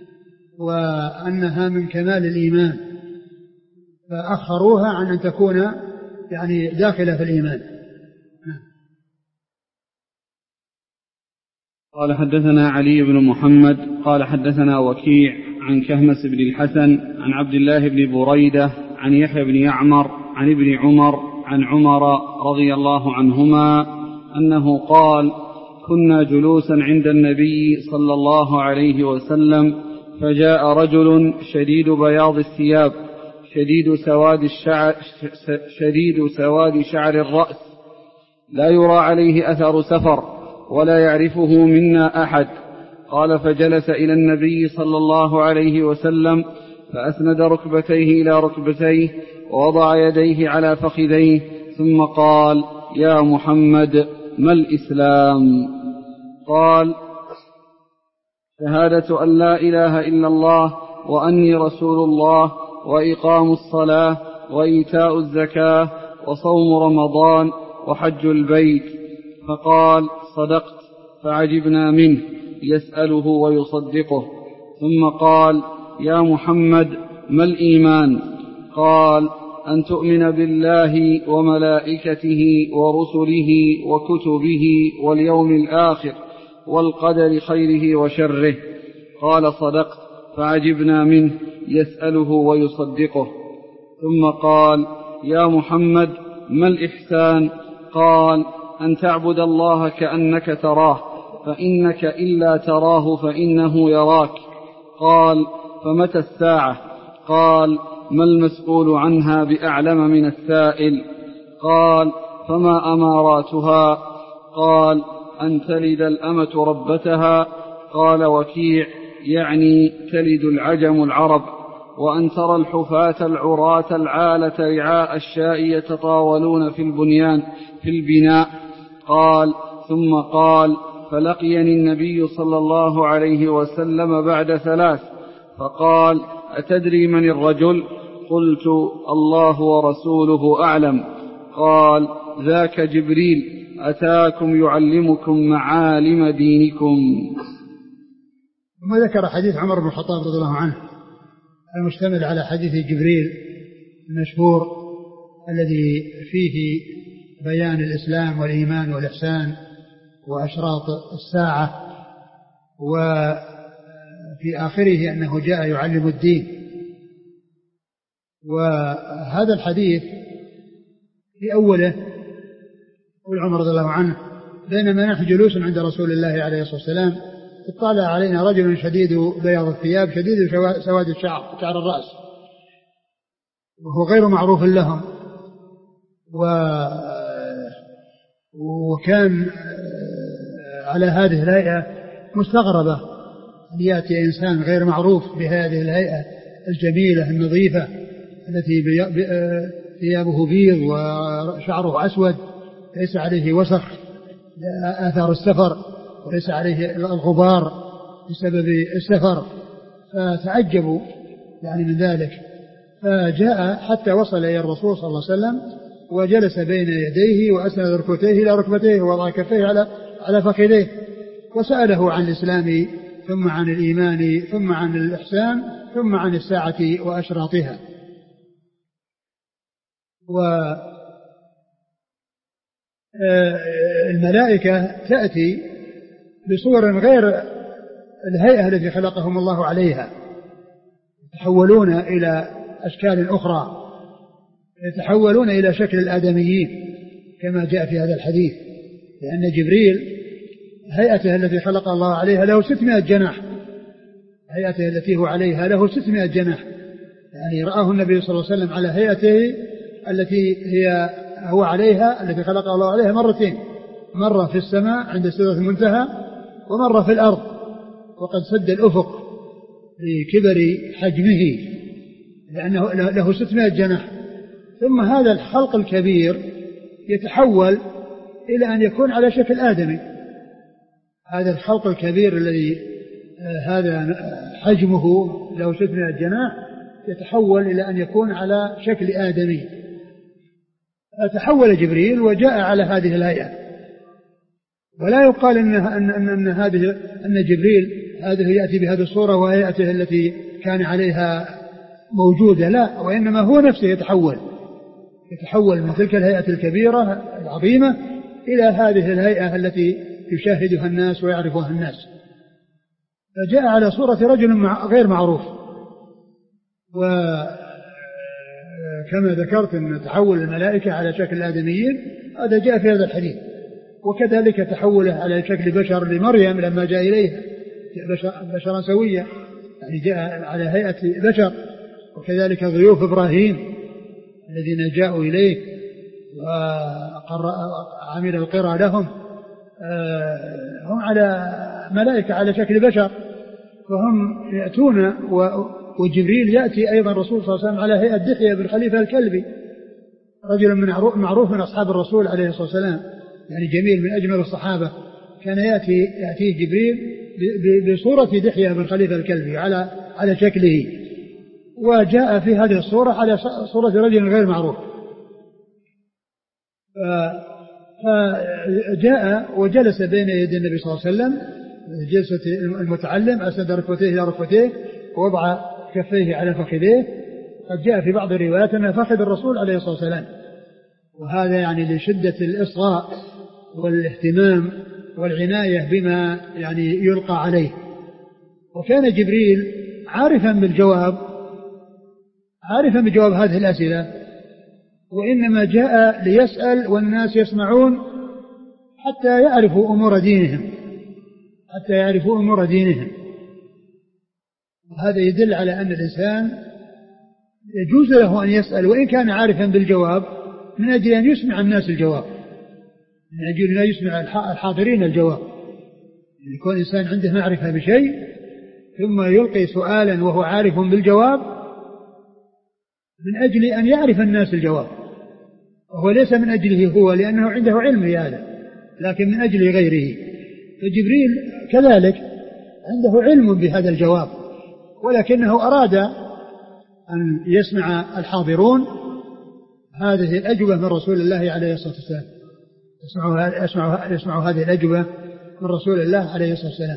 وأنها من كمال الإيمان فأخروها عن أن تكون يعني داخلة في الإيمان. قال حدثنا علي بن محمد قال حدثنا وكيع عن كهمس بن الحسن عن عبد الله بن بريدة عن يحيى بن يعمر عن ابن عمر عن عمر رضي الله عنهما أنه قال: كنا جلوسا عند النبي صلى الله عليه وسلم فجاء رجل شديد بياض الثياب شديد سواد شعر الرأس لا يرى عليه أثر سفر ولا يعرفه منا أحد. قال: فجلس إلى النبي صلى الله عليه وسلم فأسند ركبتيه إلى ركبتيه ووضع يديه على فخذيه ثم قال: يا محمد ما الإسلام؟ قال: شهادة أن لا إله إلا الله وأني رسول الله وإقام الصلاة وإيتاء الزكاة وصوم رمضان وحج البيت. فقال: صدقت. فعجبنا منه يسأله ويصدقه. ثم قال: يا محمد ما الإيمان؟ قال: أن تؤمن بالله وملائكته ورسله وكتبه واليوم الآخر والقدر خيره وشره. قال: صدقت. فعجبنا منه يسأله ويصدقه. ثم قال: يا محمد ما الإحسان؟ قال: أن تعبد الله كأنك تراه فإنك إلا تراه فإنه يراك. قال: فمتى الساعة؟ قال: ما المسؤول عنها بأعلم من السائل. قال: فما أماراتها؟ قال: أن تلد الأمة ربتها. قال وكيع: يعني تلد العجم العرب. وأن ترى الحفاة العراة العالة رعاء الشاء يتطاولون في البناء. قال: ثم قال: فلقيني النبي صلى الله عليه وسلم بعد 3 فقال: أتدري من الرجل؟ قلت: الله ورسوله أعلم. قال: ذاك جبريل أتاكم يعلمكم معالم دينكم. ثم ذكر حديث عمر بن الخطاب رضي الله عنه المشتمل على حديث جبريل المشهور الذي فيه بيان الإسلام والإيمان والإحسان وأشراط الساعة، وفي آخره أنه جاء يعلم الدين وهذا الحديث في أوله قول عمر رضي الله عنه: بينما نحن جلوس عند رسول الله عليه الصلاة والسلام اطلع علينا رجل شديد بياض الثياب شديد سواد الشعر شعر الرأس وهو غير معروف لهم، وكان على هذه الهيئة مستغربة أن يأتي إنسان غير معروف بهذه الهيئة الجميلة النظيفة التي ثيابه بيض وشعره أسود ليس عليه وسخ آثار السفر وليس عليه الغبار بسبب السفر، فتعجبوا يعني من ذلك. فجاء حتى وصل إلى الرسول صلى الله عليه وسلم وجلس بين يديه وأسند ركبتيه إلى ركبتيه ووضع كفيه على فخذيه وسأله عن الإسلام ثم عن الإيمان ثم عن الإحسان ثم عن الساعة وأشراطها. والملائكة تأتي بصور غير الهيئة التي خلقهم الله عليها، يتحولون إلى أشكال أخرى، يتحولون إلى شكل الآدميين كما جاء في هذا الحديث، لأن جبريل هيئته التي خلق الله عليها له 600 جناح، هيئته التي هو عليها له 600 جناح، يعني رآه النبي صلى الله عليه وسلم على هيئته التي هو عليها التي خلق الله عليها مرتين، مرة في السماء عند سدرة المنتهى ومرة في الأرض، وقد سد الأفق لكبر حجمه لأنه له 600 جناح. ثم هذا الخلق الكبير يتحول إلى أن يكون على شكل آدمي، هذا الخلق الكبير الذي هذا حجمه له 600 جناح يتحول إلى أن يكون على شكل آدمي. فتحول جبريل وجاء على هذه الهيئة، ولا يقال أن جبريل هذه يأتي بهذه الصورة وهيئته التي كان عليها موجودة، لا، وإنما هو نفسه يتحول من تلك الهيئة الكبيرة العظيمة إلى هذه الهيئة التي يشاهدها الناس ويعرفها الناس. فجاء على صورة رجل غير معروف، وكما ذكرت أن تحول الملائكة على شكل الآدميين هذا جاء في هذا الحديث، وكذلك تحوله على شكل بشر لمريم لما جاء إليها بشرا سويا، يعني جاء على هيئة بشر. وكذلك ضيوف إبراهيم الذين جاءوا إليه وعمل القرى لهم هم على ملائكة على شكل بشر، فهم يأتون، وجبريل يأتي أيضا الرسول صلى الله عليه وسلم على هيئة دحية بن خليفة الكلبي، رجل معروف من أصحاب الرسول عليه الصلاة والسلام، يعني جميل من أجمل الصحابة، كان يأتي جبريل بصورة دحية بن خليفة الكلبي على شكله، وجاء في هذه الصورة على صورة رجل غير معروف. فجاء وجلس بين يدي النبي صلى الله عليه وسلم جلسة المتعلم، أسند ركبتيه إلى ركبتيه ووضع كفيه على فخذيه. قد جاء في بعض الروايات أن فخذ الرسول عليه الصلاة والسلام، وهذا يعني لشدة الإصغاء والاهتمام والعناية بما يعني يلقى عليه. وكان جبريل عارفا بجواب هذه الأسئلة، وإنما جاء ليسأل والناس يسمعون حتى يعرفوا أمور دينهم. وهذا يدل على أن الإنسان يجوز له أن يسأل وإن كان عارفا بالجواب، من أجل أن يسمع الناس الجواب، من أجل أن يسمع الحاضرين الجواب. يكون إنسان عنده معرفة بشيء ثم يلقي سؤالا وهو عارف بالجواب من أجل أن يعرف الناس الجواب، وهو ليس من أجله هو لأنه عنده علم بهذا، لكن من أجل غيره. فجبريل كذلك عنده علم بهذا الجواب، ولكنه أراد أن يسمع الحاضرون هذه الأجوبة من رسول الله عليه الصلاة والسلام، يسمع هذه الأجوبة من رسول الله عليه الصلاة والسلام.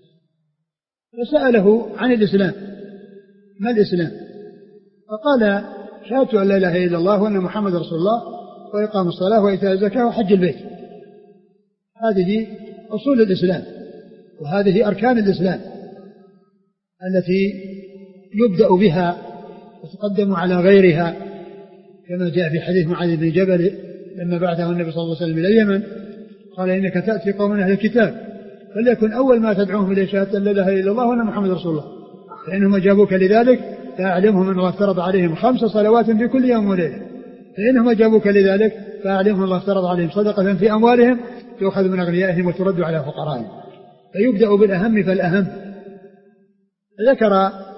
فسأله عن الإسلام، ما الإسلام؟ فقال: شهدت أن لا إله إلا الله وأن محمد رسول الله وإقام الصلاة وإيتاء الزكاة وحج البيت. هذه أصول الإسلام، وهذه أركان الإسلام التي يبدأ بها وتقدموا على غيرها، كما جاء في حديث معاذ بن جبل لما بعثه النبي صلى الله عليه وسلم إلى اليمن قال إنك تأتي قوما أهل الكتاب فليكن أول ما تدعوهم إلى شهادة لا إله إلا الله وأن محمد رسول الله، فإنهم أجابوك لذلك فأعلمهم أن الله افترض عليهم 5 صلوات في كل يوم وليلة، فإنهم أجابوك لذلك فأعلمهم الله افترض عليهم صدقة في أموالهم تؤخذ من أغنيائهم وترد على فقرائهم. فيبدأ بالأهم فالأهم. ذكر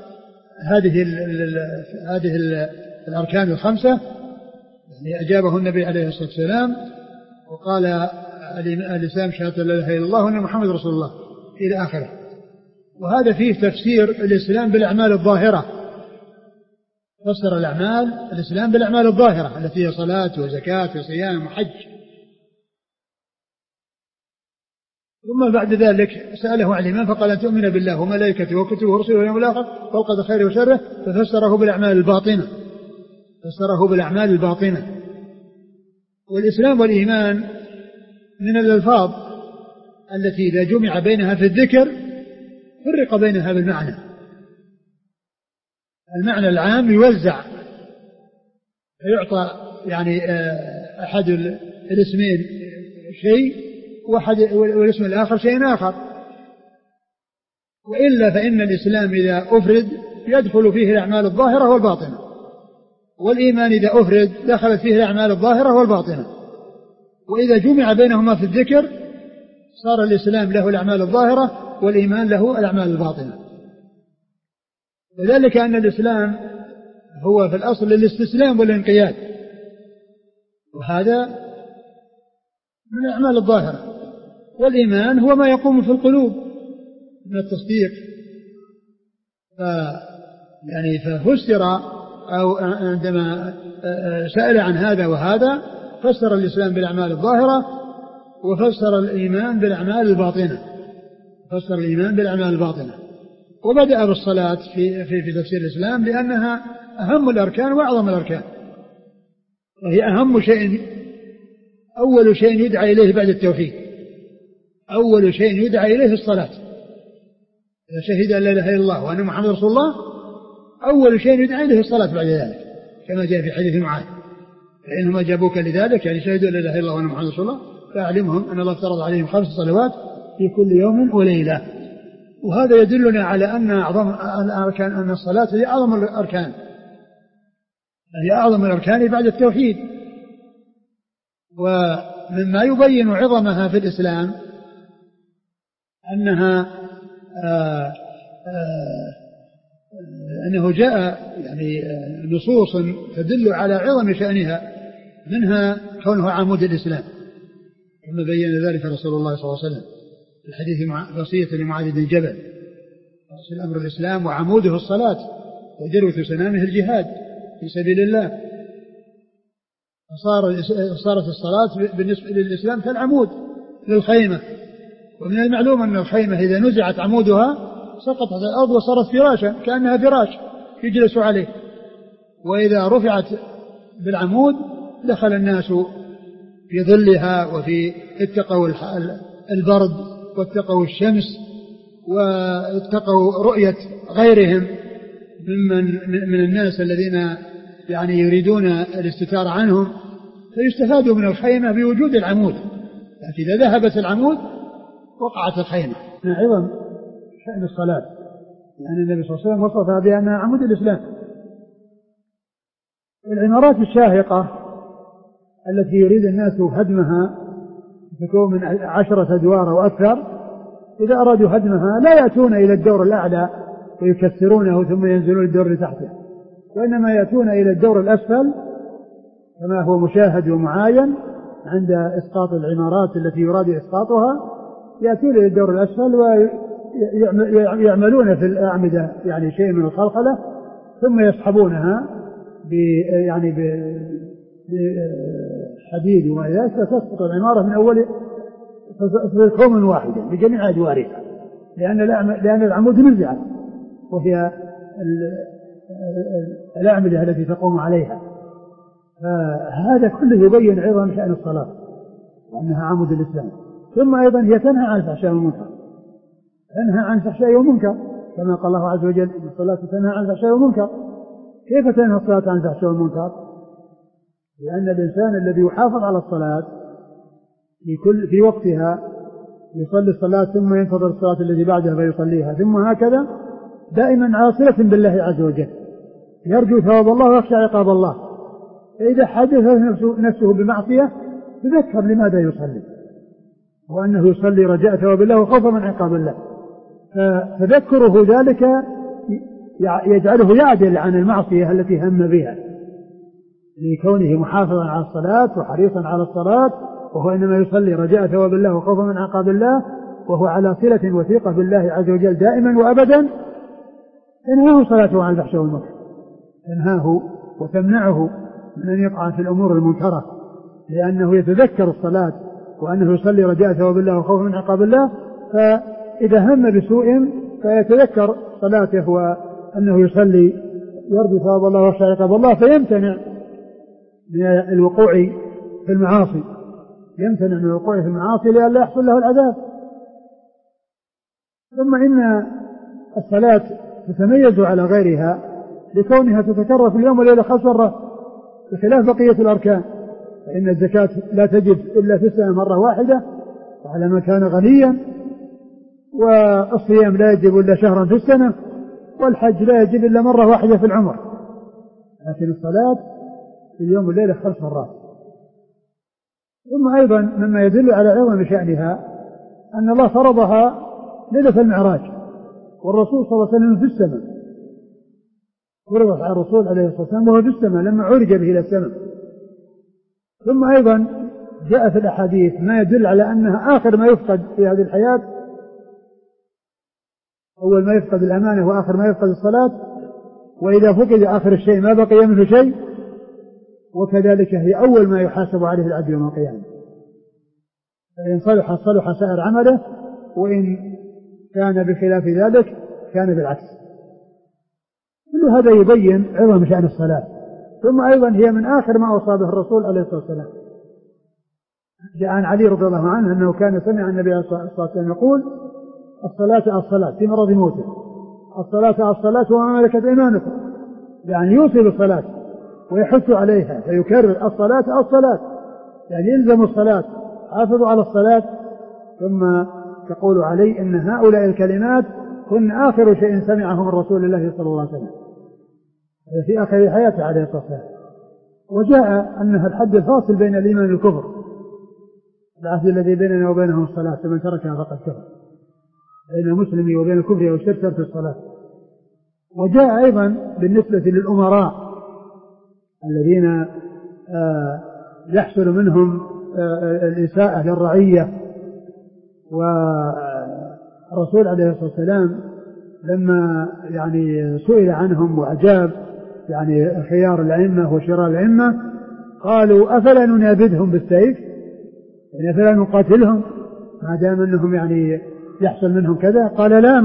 هذه الأركان ال5 يعني أجابه النبي عليه الصلاة والسلام وقال الإسلام شهادة لا إله إلا الله وأن محمد رسول الله إلى آخره. وهذا فيه تفسير الإسلام بالأعمال الظاهرة، فسر الإسلام بالأعمال الظاهرة التي هي صلاة وزكاة وصيام وحج. ثم بعد ذلك سأله عن الإيمان فقال أن تؤمن بالله وملائكته وكتبه ورسله واليوم الآخر والقدر خيره وشره، ففسره بالأعمال الباطنة. والإسلام والإيمان من الألفاظ التي إذا جمع بينها في الذكر فرق بينها بالمعنى. المعنى العام يوزع فيعطى يعني أحد الاسمين شيء والاسم الآخر شيء آخر، وإلا فإن الإسلام إذا أفرد يدخل فيه الأعمال الظاهرة والباطنة، والإيمان إذا أفرد دخلت فيه الأعمال الظاهرة والباطنة، وإذا جمع بينهما في الذكر صار الإسلام له الأعمال الظاهرة والإيمان له الأعمال الباطنة. وذلك أن الإسلام هو في الأصل الاستسلام والانقياد، وهذا من الأعمال الظاهرة. والإيمان هو ما يقوم في القلوب من التصديق. ففسر أو عندما سأل عن هذا وهذا فسر الإسلام بالأعمال الظاهرة وفسر الإيمان بالأعمال الباطنة. وبدأ بالصلاة في تفسير الإسلام لأنها أهم الأركان وأعظم الأركان، وهي أهم شيء، أول شيء يدعى إليه بعد التوحيد، أول شيء يدعى إليه الصلاة. إذا شهد أن لا إله إلا الله وأن محمد رسول الله أول شيء يدعى إليه الصلاة بعد ذلك، كما جاء في حديث معاذ فإنهم أجابوك لذلك يعني شهدوا أن لا إله إلا الله وأن محمد رسول الله فأعلمهم أن الله افترض عليهم 5 صلوات في كل يوم وليلة. وهذا يدلنا على أن أعظم الأركان أن الصلاة هي أعظم الأركان بعد التوحيد. ومما يبين عظمها في الإسلام أنه جاء يعني نصوص تدل على عظم شأنها، منها كونها عمود الإسلام كما بين ذلك رسول الله صلى الله عليه وسلم في الحديث وصية لمعاذ بن جبل رأس الأمر الإسلام وعموده الصلاة وذروة سنامه الجهاد في سبيل الله. صارت الصلاة بالنسبة للإسلام كالعمود للخيمة، ومن المعلوم أن الخيمة إذا نزعت عمودها سقطت على الأرض وصارت فراشا كأنها فراش يجلس عليه، وإذا رفعت بالعمود دخل الناس في ظلها وفي اتقوا البرد واتقوا الشمس واتقوا رؤية غيرهم من الناس الذين يعني يريدون الاستتار عنهم، فيستفادوا من الخيمة بوجود العمود. لكن إذا ذهبت العمود وقعت الخيمة. من عظم شأن الصلاة يعني النبي صلى الله عليه وسلم وصفها بأنها عمود الإسلام. العمارات الشاهقة التي يريد الناس هدمها تكون من 10 أدوار أو أكثر، إذا أرادوا هدمها لا يأتون إلى الدور الأعلى ويكسرونه ثم ينزلون الدور اللي تحته، وإنما يأتون إلى الدور الأسفل كما هو مشاهد ومعاين عند إسقاط العمارات التي يراد إسقاطها، يأتون إلى الدور الأسفل ويعملون في الأعمدة يعني شيء من الخلخلة ثم يسحبونها بحديد وما إلى ذلك فتسقط العمارة من أول في كوم واحدة بجميع أدوارها، لأن العمود نزعت وهي الأعمدة التي تقوم عليها. فهذا كله يبين عظم شأن الصلاة وأنها عمود الإسلام. ثم أيضا هي تنهى عن الفحشاء والمنكر، تنهى عن الفحشاء والمنكر كما قال الله عز وجل إن الصلاة تنهى عن الفحشاء والمنكر. كيف تنهى الصلاة عن الفحشاء والمنكر؟ لأن الإنسان الذي يحافظ على الصلاة في وقتها يصلي الصلاة ثم ينتظر الصلاة التي بعدها فيصليها ثم هكذا دائما على صلة بالله عز وجل، يرجو ثواب الله ويخشى عقاب الله. فإذا حدث نفسه بمعصية تذكر لماذا يصلي، وأنه يصلي رجاء ثواب الله وخوفا من عقاب الله، فتذكره ذلك يجعله يعدل عن المعصية التي هم بها، لكونه محافظا على الصلاة وحريصا على الصلاة، وهو إنما يصلي رجاء ثواب الله وخوفا من عقاب الله، وهو على صلة وثيقة بالله عز وجل دائما وأبدا، تنهاه صلاته عن الفحشاء والمنكر، تنهاه وتمنعه من أن يقع في الأمور المنكرة، لأنه يتذكر الصلاة وأنه يصلي رجاء ثواب الله وخوفا من عقاب الله، فإذا هم بسوء فيتذكر صلاته وأنه يصلي يرجو ثواب الله ويخشى عقاب الله، فيمتنع من الوقوع في المعاصي، يمتنع من الوقوع في المعاصي لئلا يحصل له العذاب. ثم إن الصلاة تتميز على غيرها لكونها تتكرر في اليوم والليلة 5 مرات بخلاف بقية الأركان، فإن الزكاة لا تجب إلا في السنة مرة واحدة وعلى من كان غنيا، والصيام لا يجب إلا شهرا في السنة، والحج لا يجب إلا مرة واحدة في العمر، لكن الصلاة في اليوم والليلة 5 مرات. ثم أيضا مما يدل على عظم شأنها أن الله فرضها ليلة المعراج، والرسول صلى الله عليه وسلم في السماء، فرضت على الرسول عليه الصلاة والسلام وهو في السماء لما عرج به إلى السماء. ثم أيضا جاء في الأحاديث ما يدل على أنها آخر ما يفقد في هذه الحياة، أول ما يفقد الأمانة وآخر ما يفقد الصلاة، وإذا فقد آخر الشيء ما بقي منه شيء، وكذلك هي أول ما يحاسب عليه العبد يوم القيامة، فإن صلح صلح سائر عمله، وإن كان بخلاف ذلك كان بالعكس. كل هذا يبين عظم شأن الصلاة. ثم أيضا هي من آخر ما أوصى به الرسول عليه الصلاة والسلام. جاء عن علي رضي الله عنه أنه كان سمع النبي عليه الصلاة والسلام يقول: الصلاة في مرض موته، الصلاة وما ملكت أيمانكم، يعني يوصي بالصلاة ويحث عليها فيكرر الصلاة، يعني يلزم الصلاة، حافظوا على الصلاة. ثم تقول علي إن هؤلاء الكلمات كن آخر شيء سمعه من رسول الله صلى الله عليه وسلم في آخر حياته عليه الصلاة والسلام. وجاء أنها الحد الفاصل بين الإيمان والكفر، العهد الذي بيننا وبينهم الصلاة، فمن تركها فقد كفر، بين المسلم وبين الكفر والشرك ترك الصلاة. وجاء أيضا بالنسبة للأمراء الذين يحصل منهم الإساءة للرعية، والرسول عليه الصلاة والسلام لما يعني سئل عنهم وأجاب يعني خيار الأئمة وشرار الأئمة، قالوا: أفلا ننابذهم بالسيف، يعني أفلا نقاتلهم ما دام أنهم يعني يحصل منهم كذا؟ قال: لا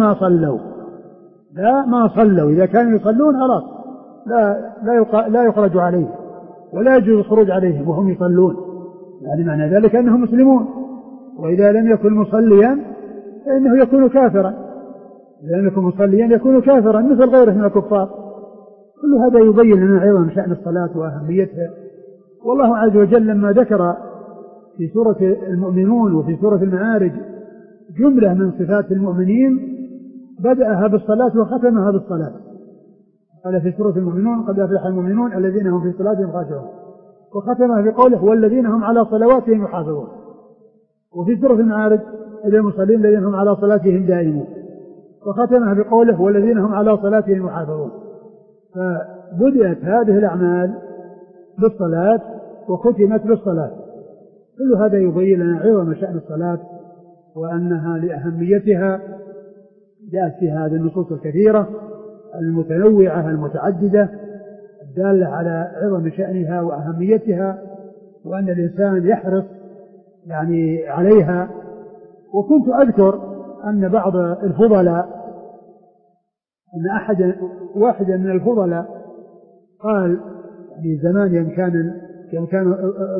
ما صلوا، إذا كانوا يصلون خلاص لا يخرج عليهم ولا يجوز الخروج عليهم وهم يصلون، يعني معنى ذلك أنهم مسلمون. وإذا لم يكن مصليا فإنه يكون كافرا، إذا لم يكن مصليا يكون كافرا مثل غيره من الكفار. كل هذا يبين لنا عظم شأن الصلاة وأهميتها. والله عز وجل لما ذكر في سورة المؤمنون وفي سورة المعارج جملة من صفات المؤمنين بدأها بالصلاة وختمها بالصلاة. قال في سورة المؤمنون: قد أفلح المؤمنون الذين هم في صلاتهم خاشعون، وختمها بقوله: والذين هم على صلواتهم يحافظون. وفي سورة المعارج: المصلين الذين هم على صلاتهم دائمون، وختمها بقوله: والذين هم على صلاتهم يحافظون. فبدأت هذه الأعمال بالصلاة وختمت بالصلاة. كل هذا يبين لنا عظم شأن الصلاة وأنها لأهميتها جاءت في هذه النصوص الكثيرة المتنوعة المتعددة الدالة على عظم شأنها وأهميتها، وأن الإنسان يحرص يعني عليها. وكنت أذكر أن بعض الفضلاء، أن واحدا من الفضلاء قال في زمان يوم كان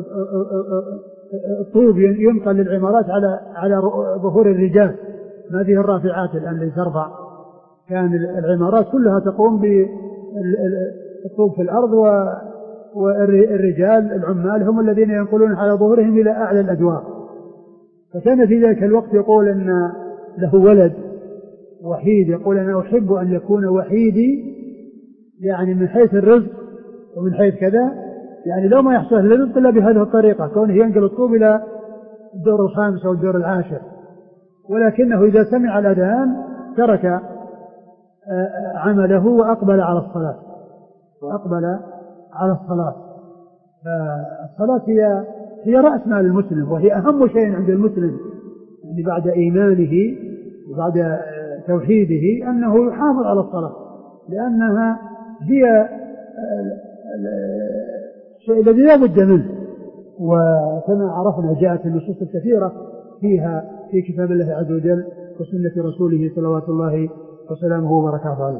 الطوب ينقل للعمارات على ظهور الرجال، ما فيه الرافعات الآن اللي ترفع، كان العمارات كلها تقوم الطوب في الأرض، والرجال العمال هم الذين ينقلون على ظهورهم إلى أعلى الأدوار. فكان في ذلك الوقت يقول أن له ولد وحيد، يقول أنا أحب أن يكون وحيدي يعني من حيث الرزق ومن حيث كذا، يعني لو ما يحصل الرزق إلا بهذه الطريقة، كونه ينقل الطوب إلى الدور الخامس أو الدور العاشر، ولكنه إذا سمع الأذان ترك عمله وأقبل على الصلاة. فالصلاة هي رأس مال المسلم، وهي أهم شيء عند المسلم، يعني بعد إيمانه وبعد توحيده أنه يحافظ على الصلاة، لأنها هي الشيء الذي لا بد منه. وكما عرفنا جاءت النصوص الكثيرة فيها في كتاب الله عز وجل وسنة رسوله صلوات الله وسلامه وبركاته عليه.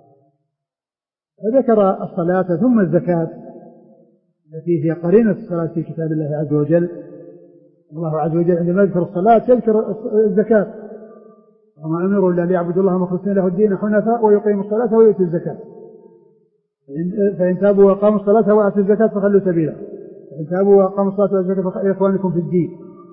فذكر الصلاة ثم الزكاة التي هي قرينة الصلاة في كتاب الله عز وجل. الله عز وجل عندما يذكر الصلاة يذكر الزكاة، وما أمروا إلا ليعبدوا الله مخلصين له الدين حنفاء ويقيموا الصلاة ويؤتوا الزكاة، فإن تابوا وأقاموا الصلاة وآتوا الزكاة فخلوا سبيلا، فإن تابوا وأقاموا الصلاة وآتوا الزكاة فإخوانكم في الدين،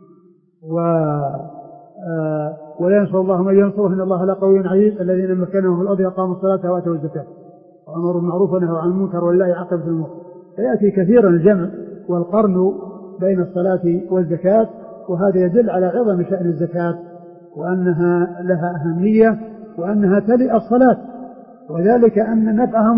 ولا ينصر الله من ينصره إن الله لقوي عزيز، الذين مكنهم في الأرض أقاموا الصلاة وآتوا الزكاة وأمروا بالمعروف ونهوا عن المنكر ولله عاقبة الأمور. فيأتي كثيرا الجمع والقرن بين الصلاة والزكاة، وهذا يدل على عظم شأن الزكاة وأنها لها أهمية وأنها تلي الصلاة، وذلك أن نفعها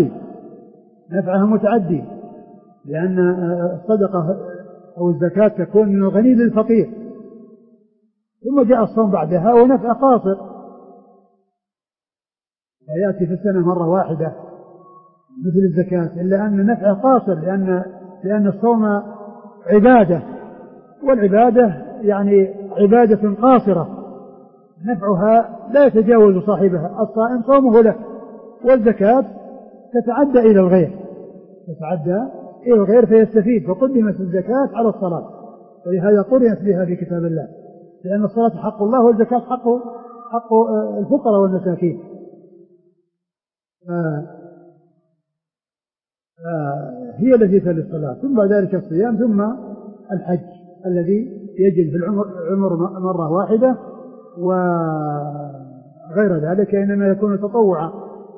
متعدي، لأن الصدقة أو الزكاة تكون من الغني للفقير، ثم جاء الصوم بعدها ونفع قاصر، فيأتي في السنة مرة واحدة مثل الزكاة، إلا أن نفع قاصر، لأن الصوم عبادة، والعبادة يعني عبادة قاصرة نفعها لا يتجاوز صاحبها، الصائم صومه له، والزكاة تتعدى إلى الغير فيستفيد، فقدمت الزكاة على الصلاة، ولهذا قرنت بها في كتاب الله، لأن الصلاة حق الله والزكاة حق الفقراء والمساكين. هي التي تلي الصلاة، ثم بعد ذلك الصيام، ثم الحج الذي يجب في العمر مرة واحدة، وغير ذلك إنما يكون تطوعا.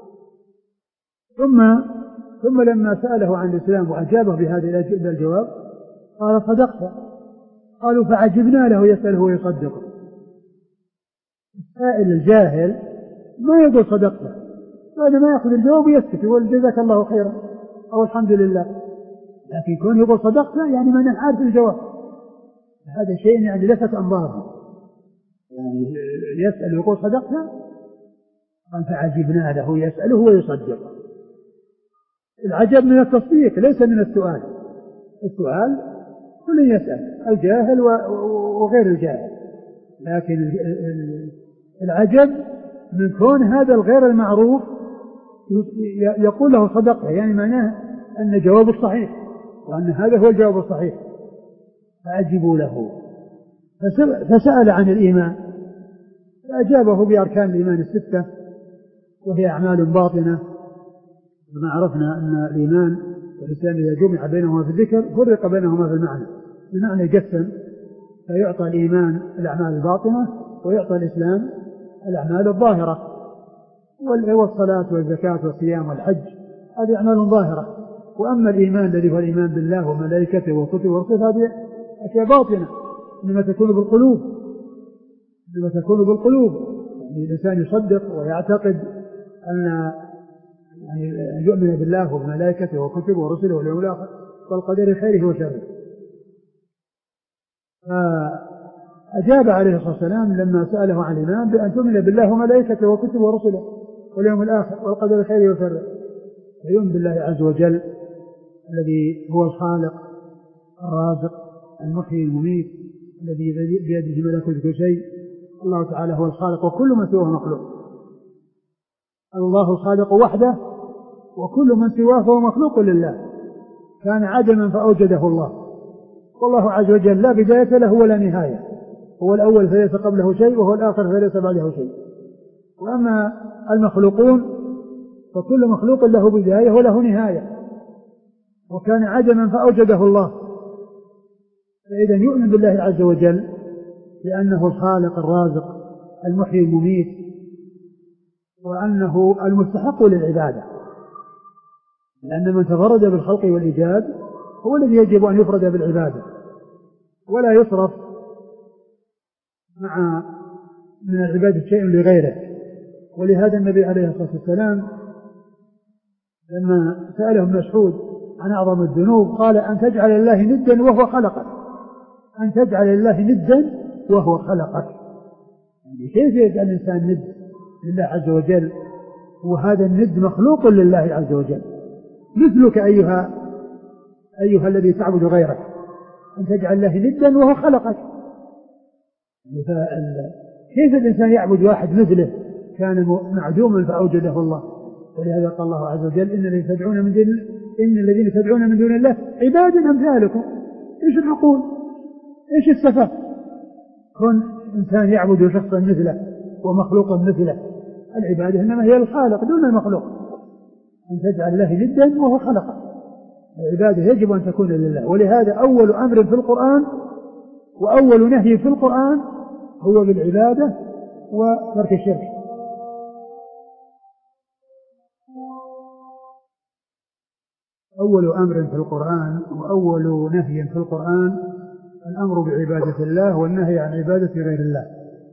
ثم لما سأله عن الإسلام وأجابه بهذا الجواب قال صدقت. قالوا فعجبنا له يسأله ويصدقه. السائل الجاهل ما يقول صدقت، وإنما يأخذ الجواب ويسكت يقول جزاك الله خيرا أو الحمد لله، لكن كون يقول صدقت يعني من عارف الجواب، هذا شيء يعني لفت أنظاره، يعني يسأل يقول صدقت، قال فعجبنا له يسأله ويصدق. العجب من التصديق ليس من السؤال كل يسأل، الجاهل وغير الجاهل، لكن العجب من كون هذا الغير المعروف يقول له صدقه، يعني معناه أن جوابه صحيح وأن هذا هو الجواب الصحيح. فأجبوا له، فسأل عن الإيمان فأجابه بأركان الإيمان الستة، وهي أعمال باطنة، وما عرفنا أن الإيمان والإسلام إذا جمع بينهما في الذكر فرق بينهما في المعنى يقسم، فيعطى الإيمان الأعمال الباطنة ويعطى الإسلام الأعمال الظاهرة، والصلاة والزكاة والصيام والحج هذه أعمال ظاهرة. وأما الإيمان الذي هو الإيمان بالله وملائكته وكتبه ورسله هذه أشياء باطنة، إنما تكون بالقلوب، يعني الإنسان يصدق ويعتقد أن يعني يؤمن بالله وملائكته وكتبه ورسله واليوم الآخر والقدر خيره وشره. فأجاب عليه الصلاة والسلام لما سأله عن الإيمان بأن تؤمن بالله وملائكته وكتبه ورسله واليوم الآخر والقدر خيره وشره، فيؤمن بالله عز وجل الذي هو الخالق الرازق المحيي المميت الذي بيده ملكوت كل شيء. الله تعالى هو الخالق وكل من سواه مخلوق، الله الخالق وحده وكل من سواه فهو مخلوق لله، كان عدما فأوجده الله، والله عز وجل لا بداية له ولا نهاية، هو الأول فليس قبله شيء وهو الآخر فليس بعده شيء. وأما المخلوقون فكل مخلوق له بداية وله نهاية، وكان عدما فأوجده الله. فإذا يؤمن بالله عز وجل لأنه الخالق الرازق المحيي المميت، وأنه المستحق للعبادة، لأن من تفرد بالخلق والإيجاد هو الذي يجب أن يفرد بالعبادة ولا يصرف من العبادة شيء لغيره. ولهذا النبي عليه الصلاة والسلام لما سأله ابن مسعود عن أعظم الذنوب قال أن تجعل الله ندا وهو خلقك، أن تجعل الله ندا وهو خلقك. يعني كيف يجعل الإنسان ند لله عز وجل وهذا الند مخلوق لله عز وجل، مثلك أيها الذي تعبد غيرك، أن تجعل الله ندا وهو خلقك. كيف الإنسان يعبد واحد مثله كان معدوما فأوجده الله؟ ولهذا قال الله عز وجل إن الذين تدعون من دون الله عباد أمثالكم. إيش العقول؟ إيش السفه؟ كن إنسان يعبد شخصا مثله ومخلوقا مثله. العبادة إنما هي الخالق دون المخلوق. أن تجعل الله ندا وهو خلقه. العبادة يجب أن تكون لله. ولهذا أول أمر في القرآن وأول نهي في القرآن هو بالعبادة وترك الشرك. أول أمر في القرآن وأول نهي في القرآن الأمر بعبادة الله والنهي عن عبادة غير الله.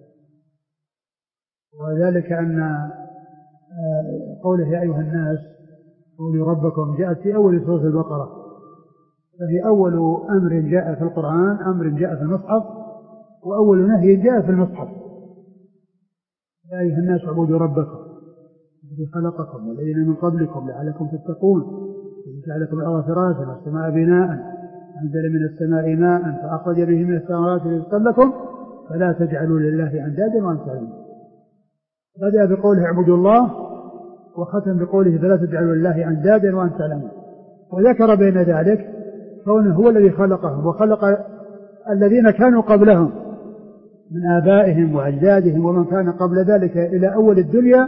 وذلك أن قوله يا أيها الناس اعبدوا ربكم جاءت في أول سورة البقرة، فهي أول أمر جاء في القرآن، أمر جاء في المصحف، وأول نهي جاء في المصحف. يا أيها الناس اعبدوا ربكم الذي خلقكم والذين من قبلكم لعلكم تتقون، الذي جعل لكم الأرض فراشا والسماء بناء، أنزل من السماء ماء فأخرج به من الثمرات رزقا لكم فلا تجعلوا لله أندادا وأنتم تعلمون. بدأ بقوله اعبدوا الله وختم بقوله فلا تجعلوا لله أندادا وأنتم تعلمون. وذكر بين ذلك كونه هو الذي خلقهم وخلق الذين كانوا قبلهم من آبائهم وأجدادهم ومن كان قبل ذلك إلى أول الدنيا،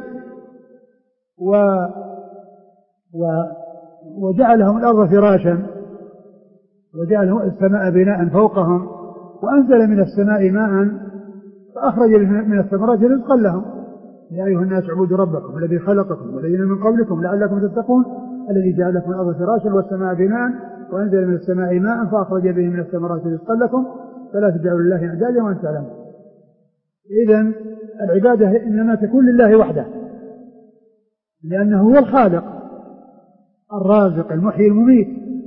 وجعلهم الأرض فراشا وجعلهم السماء بناء فوقهم وأنزل من السماء ماء فأخرج من الثمرات رزقا لهم. يا أيها الناس اعبدوا ربكم الذي خلقكم والذين من قبلكم لعلكم تتقون، الذي جعل لكم الأرض فراشا والسماء بناء وأنزل من السماء ماء فأخرج به من الثمرات رزقا لكم فلا تجعلوا لله أندادا وأنتم تعلمون. إذن العبادة إنما تكون لله وحده، لأنه هو الخالق الرازق المحيي المميت،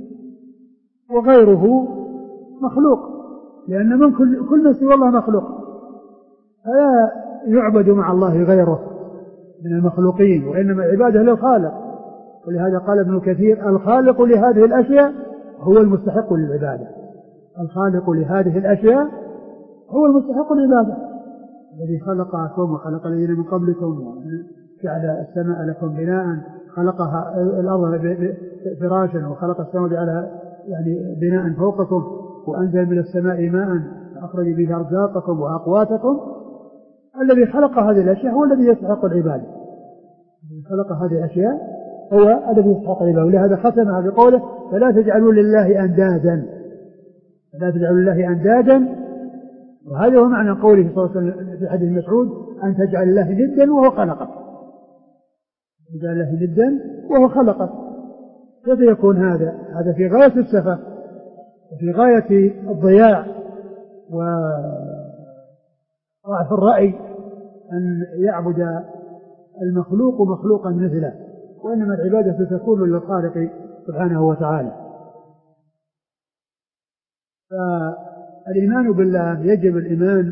وغيره مخلوق، لأن من كل سوى الله مخلوق، فلا يعبد مع الله غيره من المخلوقين، وإنما العبادة للخالق. ولهذا قال ابن كثير الخالق لهذه الأشياء هو المستحق للعبادة. الخالق لهذه الأشياء هو المستحق للعبادة، الذي خلقكم وخلق الذين من قبلكم وجعل السماء لكم بناء، خلقها الأرض فراشا وخلق السماء جعلها يعني بناء فوقكم وأنزل من السماء ماء أخرج به أرزاقكم وأقواتكم. الذي خلق هذه الأشياء هو الذي يستحق العبادة. الذي خلق هذه الأشياء هو الذي يستحق العبادة. ولهذا ختمها بقوله فلا تجعلوا لله أندادا، فلا تجعلوا لله أندادا. وهذا هو معنى قوله صلى الله عليه وسلم في حديث مسعود أن تجعل الله ندا وهو خلقك، تجعل الله ندا وهو خلقك. كيف يكون هذا؟ هذا في غاية السفة وفي غاية الضياع وضعف الرأي أن يعبد المخلوق مخلوقا مثله، وإنما العبادة تكون للخالق سبحانه وتعالى. فالإيمان بالله يجب الإيمان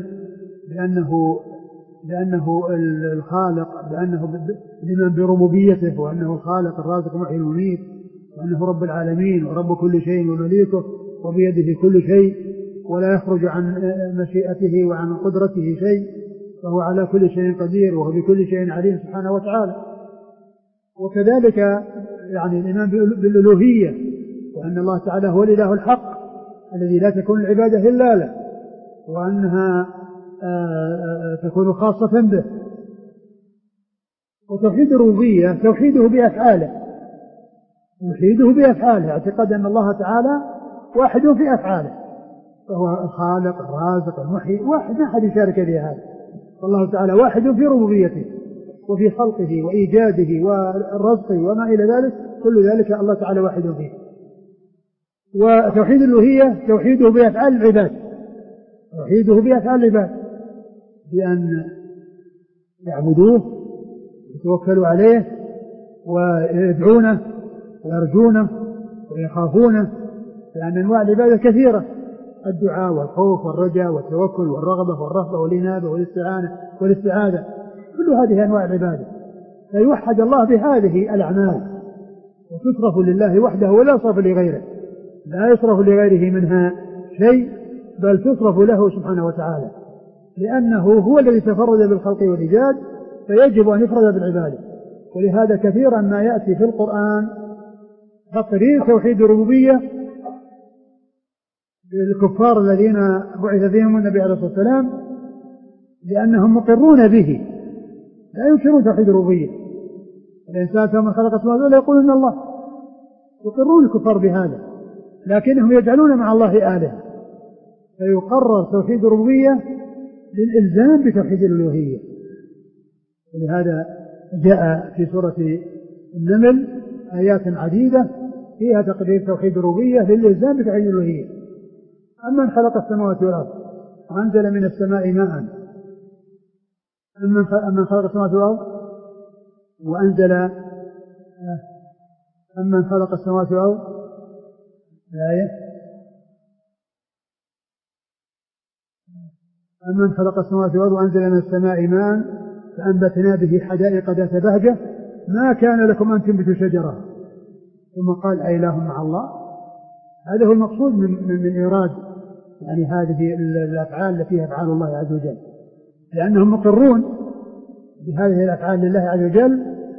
بأنه الخالق، بأنه الإيمان بربوبيته، وأنه الخالق الرازق المحيي المميت، وأنه رب العالمين ورب كل شيء ومليكه وبيده كل شيء ولا يخرج عن مشيئته وعن قدرته شيء، فهو على كل شيء قدير وهو بكل شيء عليم سبحانه وتعالى. وكذلك يعني الإيمان بالألوهية، وأن الله تعالى هو الإله الحق الذي لا تكون العبادة إلا له، وأنها تكون خاصة به. وتوحيد الربوبية توحيده بأفعاله، توحيده بأفعاله، اعتقاد أن الله تعالى واحد في أفعاله، فهو الخالق الرازق المحيي واحد، ما أحد يشارك في هذا. والله تعالى واحد في ربوبيته وفي خلقه وإيجاده والرزق وما إلى ذلك، كل ذلك الله تعالى واحد فيه. وتوحيد الألوهية توحيده بأفعال العباد، توحيده بأفعال العباد بأن يعبدوه ويتوكلوا عليه ويدعونه ويرجونه ويخافونه، لأن أنواع العبادة كثيرة، الدعاء والخوف والرجاء والتوكل والرغبة والرهبة والإنابة والاستعانة والاستعاذة، كل هذه أنواع العبادة. فيوحد الله بهذه الأعمال وتصرف لله وحده ولا يصرف لغيره، لا يصرف لغيره منها شيء، بل تصرف له سبحانه وتعالى، لأنه هو الذي تفرد بالخلق والإيجاد، فيجب أن يفرد بالعبادة. ولهذا كثيرا ما يأتي في القرآن تقرير توحيد الربوبية للكفار الذين بعث فيهم النبي عليه الصلاة والسلام، لأنهم مقرون به، لا ينكرون توحيد الربوبية. الإنسان كما خلق السماوات والأرض يقولون الله، يقرون الكفار بهذا، لكنهم يجعلون مع الله آلهة، فيقرر توحيد الربوبية للإلزام بتوحيد الألوهية. ولهذا جاء في سورة النمل آيات عديدة فيها تقرير توحيد الربوبية للإلزام بتوحيد الألوهية. أمن خلق السماوات والأرض وأنزل من السماء ماء، أمن خلق السماوات والأرض وأنزل، أمن خلق السماوات والأرض، الآية أمن خلق السماوات والأرض وأنزل من السماء ماء فأنبتنا به حدائق ذات بهجة ما كان لكم أن تنبتوا شجرة، ثم قال أإله مع الله. هذا هو المقصود من إيراد يعني هذه الأفعال التي هي أفعال الله عز وجل، لأنهم مقرون بهذه الأفعال لله عز وجل،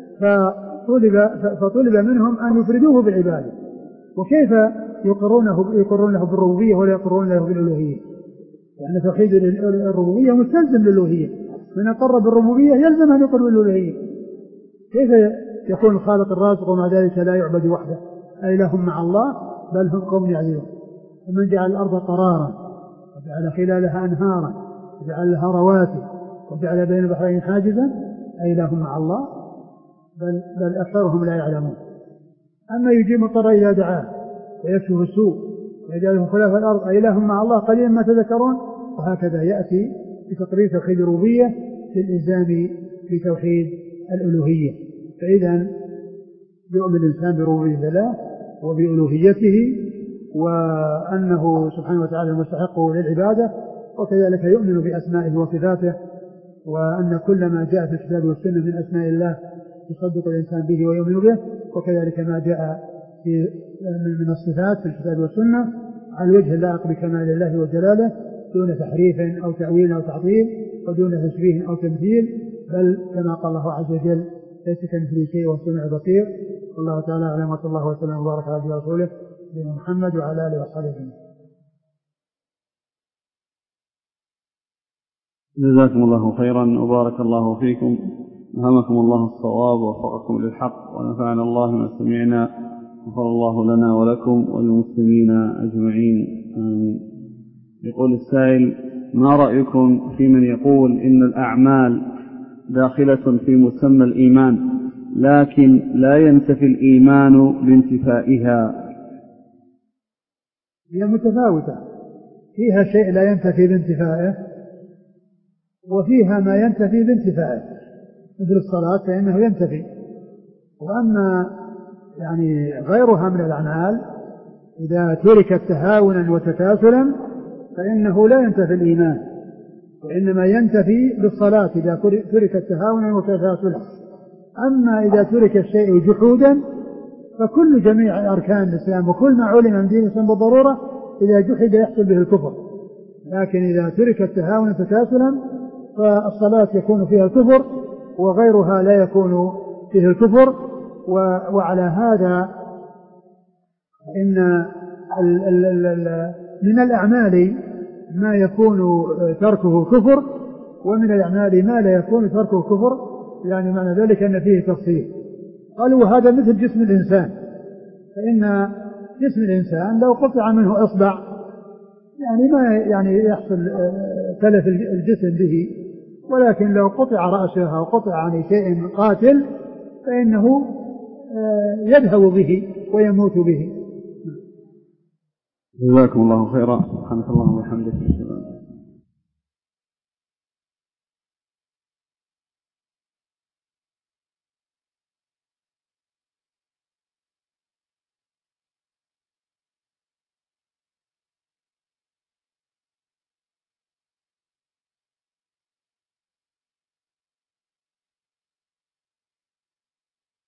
فطلب منهم أن يفردوه بالعبادة. وكيف يقرون له بالربوبية ولا يقرون له بالألوهية؟ لأن توحيد الربوبية مستلزم للألوهية، من أقر بالربوبية يلزم أن يقر بالألوهية. كيف يكون الخالق الرازق ومع ذلك لا يعبد وحده؟ أإله مع الله بل هم قوم يعدلون. ومن جعل الأرض قرارا وجعل خلالها أنهارا وجعل لها رواسي وجعل بين البحرين حاجزا أإله مع الله بل أكثرهم لا يعلمون. أما يجيب المضطر إذا دعاه ويكشف السوء ويجعله خلاف الأرض أإله مع الله قليلا ما تذكرون. وهكذا يأتي بتقرير توحيد الربوبية للإلزام بتوحيد الألوهية. فإذا يؤمن الإنسان بربوبية الله وبألوهيته وأنه سبحانه وتعالى مستحق للعبادة، وكذلك يؤمن بأسمائه وصفاته، وأن كل ما جاء في الكتاب والسنة من أسماء الله يصدق الإنسان به ويؤمن به، وكذلك ما جاء من الصفات في الكتاب والسنة على الوجه اللائق بكمال الله وجلاله دون تحريف أو تأويل أو تعطيل ودون تشبيه أو تمثيل، بل كما قال الله عز وجل ليس كمثله شيء وهو السميع البصير. والله تعالى أعلم، وصلى الله وسلم وبارك على عبده ورسوله سيدنا محمد وعلى آله وصحبه أجمعين. جزاكم الله خيرا وبارك الله فيكم، ألهمكم الله الصواب ووفقكم للحق، ونفعنا الله ما سمعنا، غفر الله لنا ولكم وللمسلمين أجمعين، آمين. يقول السائل: ما رأيكم في من يقول إن الأعمال داخلة في مسمى الإيمان لكن لا ينتفي الإيمان بانتفائها؟ هي متفاوتة، فيها شيء لا ينتفي بانتفائه وفيها ما ينتفي بانتفائه، مثل الصلاة فإنه ينتفي. وأما يعني غيرها من الأعمال إذا تركت تهاونا وتكاسلا فإنه لا ينتفي الإيمان، وإنما ينتفي بالصلاة إذا تركت تهاونا وتكاسلا. أما إذا ترك الشيء جحودا فكل جميع أركان الإسلام وكل ما علم من دين الإسلام بالضرورة إذا جحد يحصل به الكفر، لكن إذا تركت تهاونا وتكاسلا فالصلاة يكون فيها الكفر وغيرها لا يكون فيه الكفر. وعلى هذا إن من الأعمال ما يكون تركه كفر، ومن الأعمال ما لا يكون تركه كفر، يعني معنى ذلك أن فيه تفصيل. قالوا وهذا مثل جسم الإنسان، فإن جسم الإنسان لو قطع منه إصبع يعني ما يعني يحصل تلف الجسم به، ولكن لو قطع رأسه أو قطع عن شيء قاتل فإنه يذهب به ويموت به. جزاكم الله خيرا. سبحانك اللهم وبحمدك.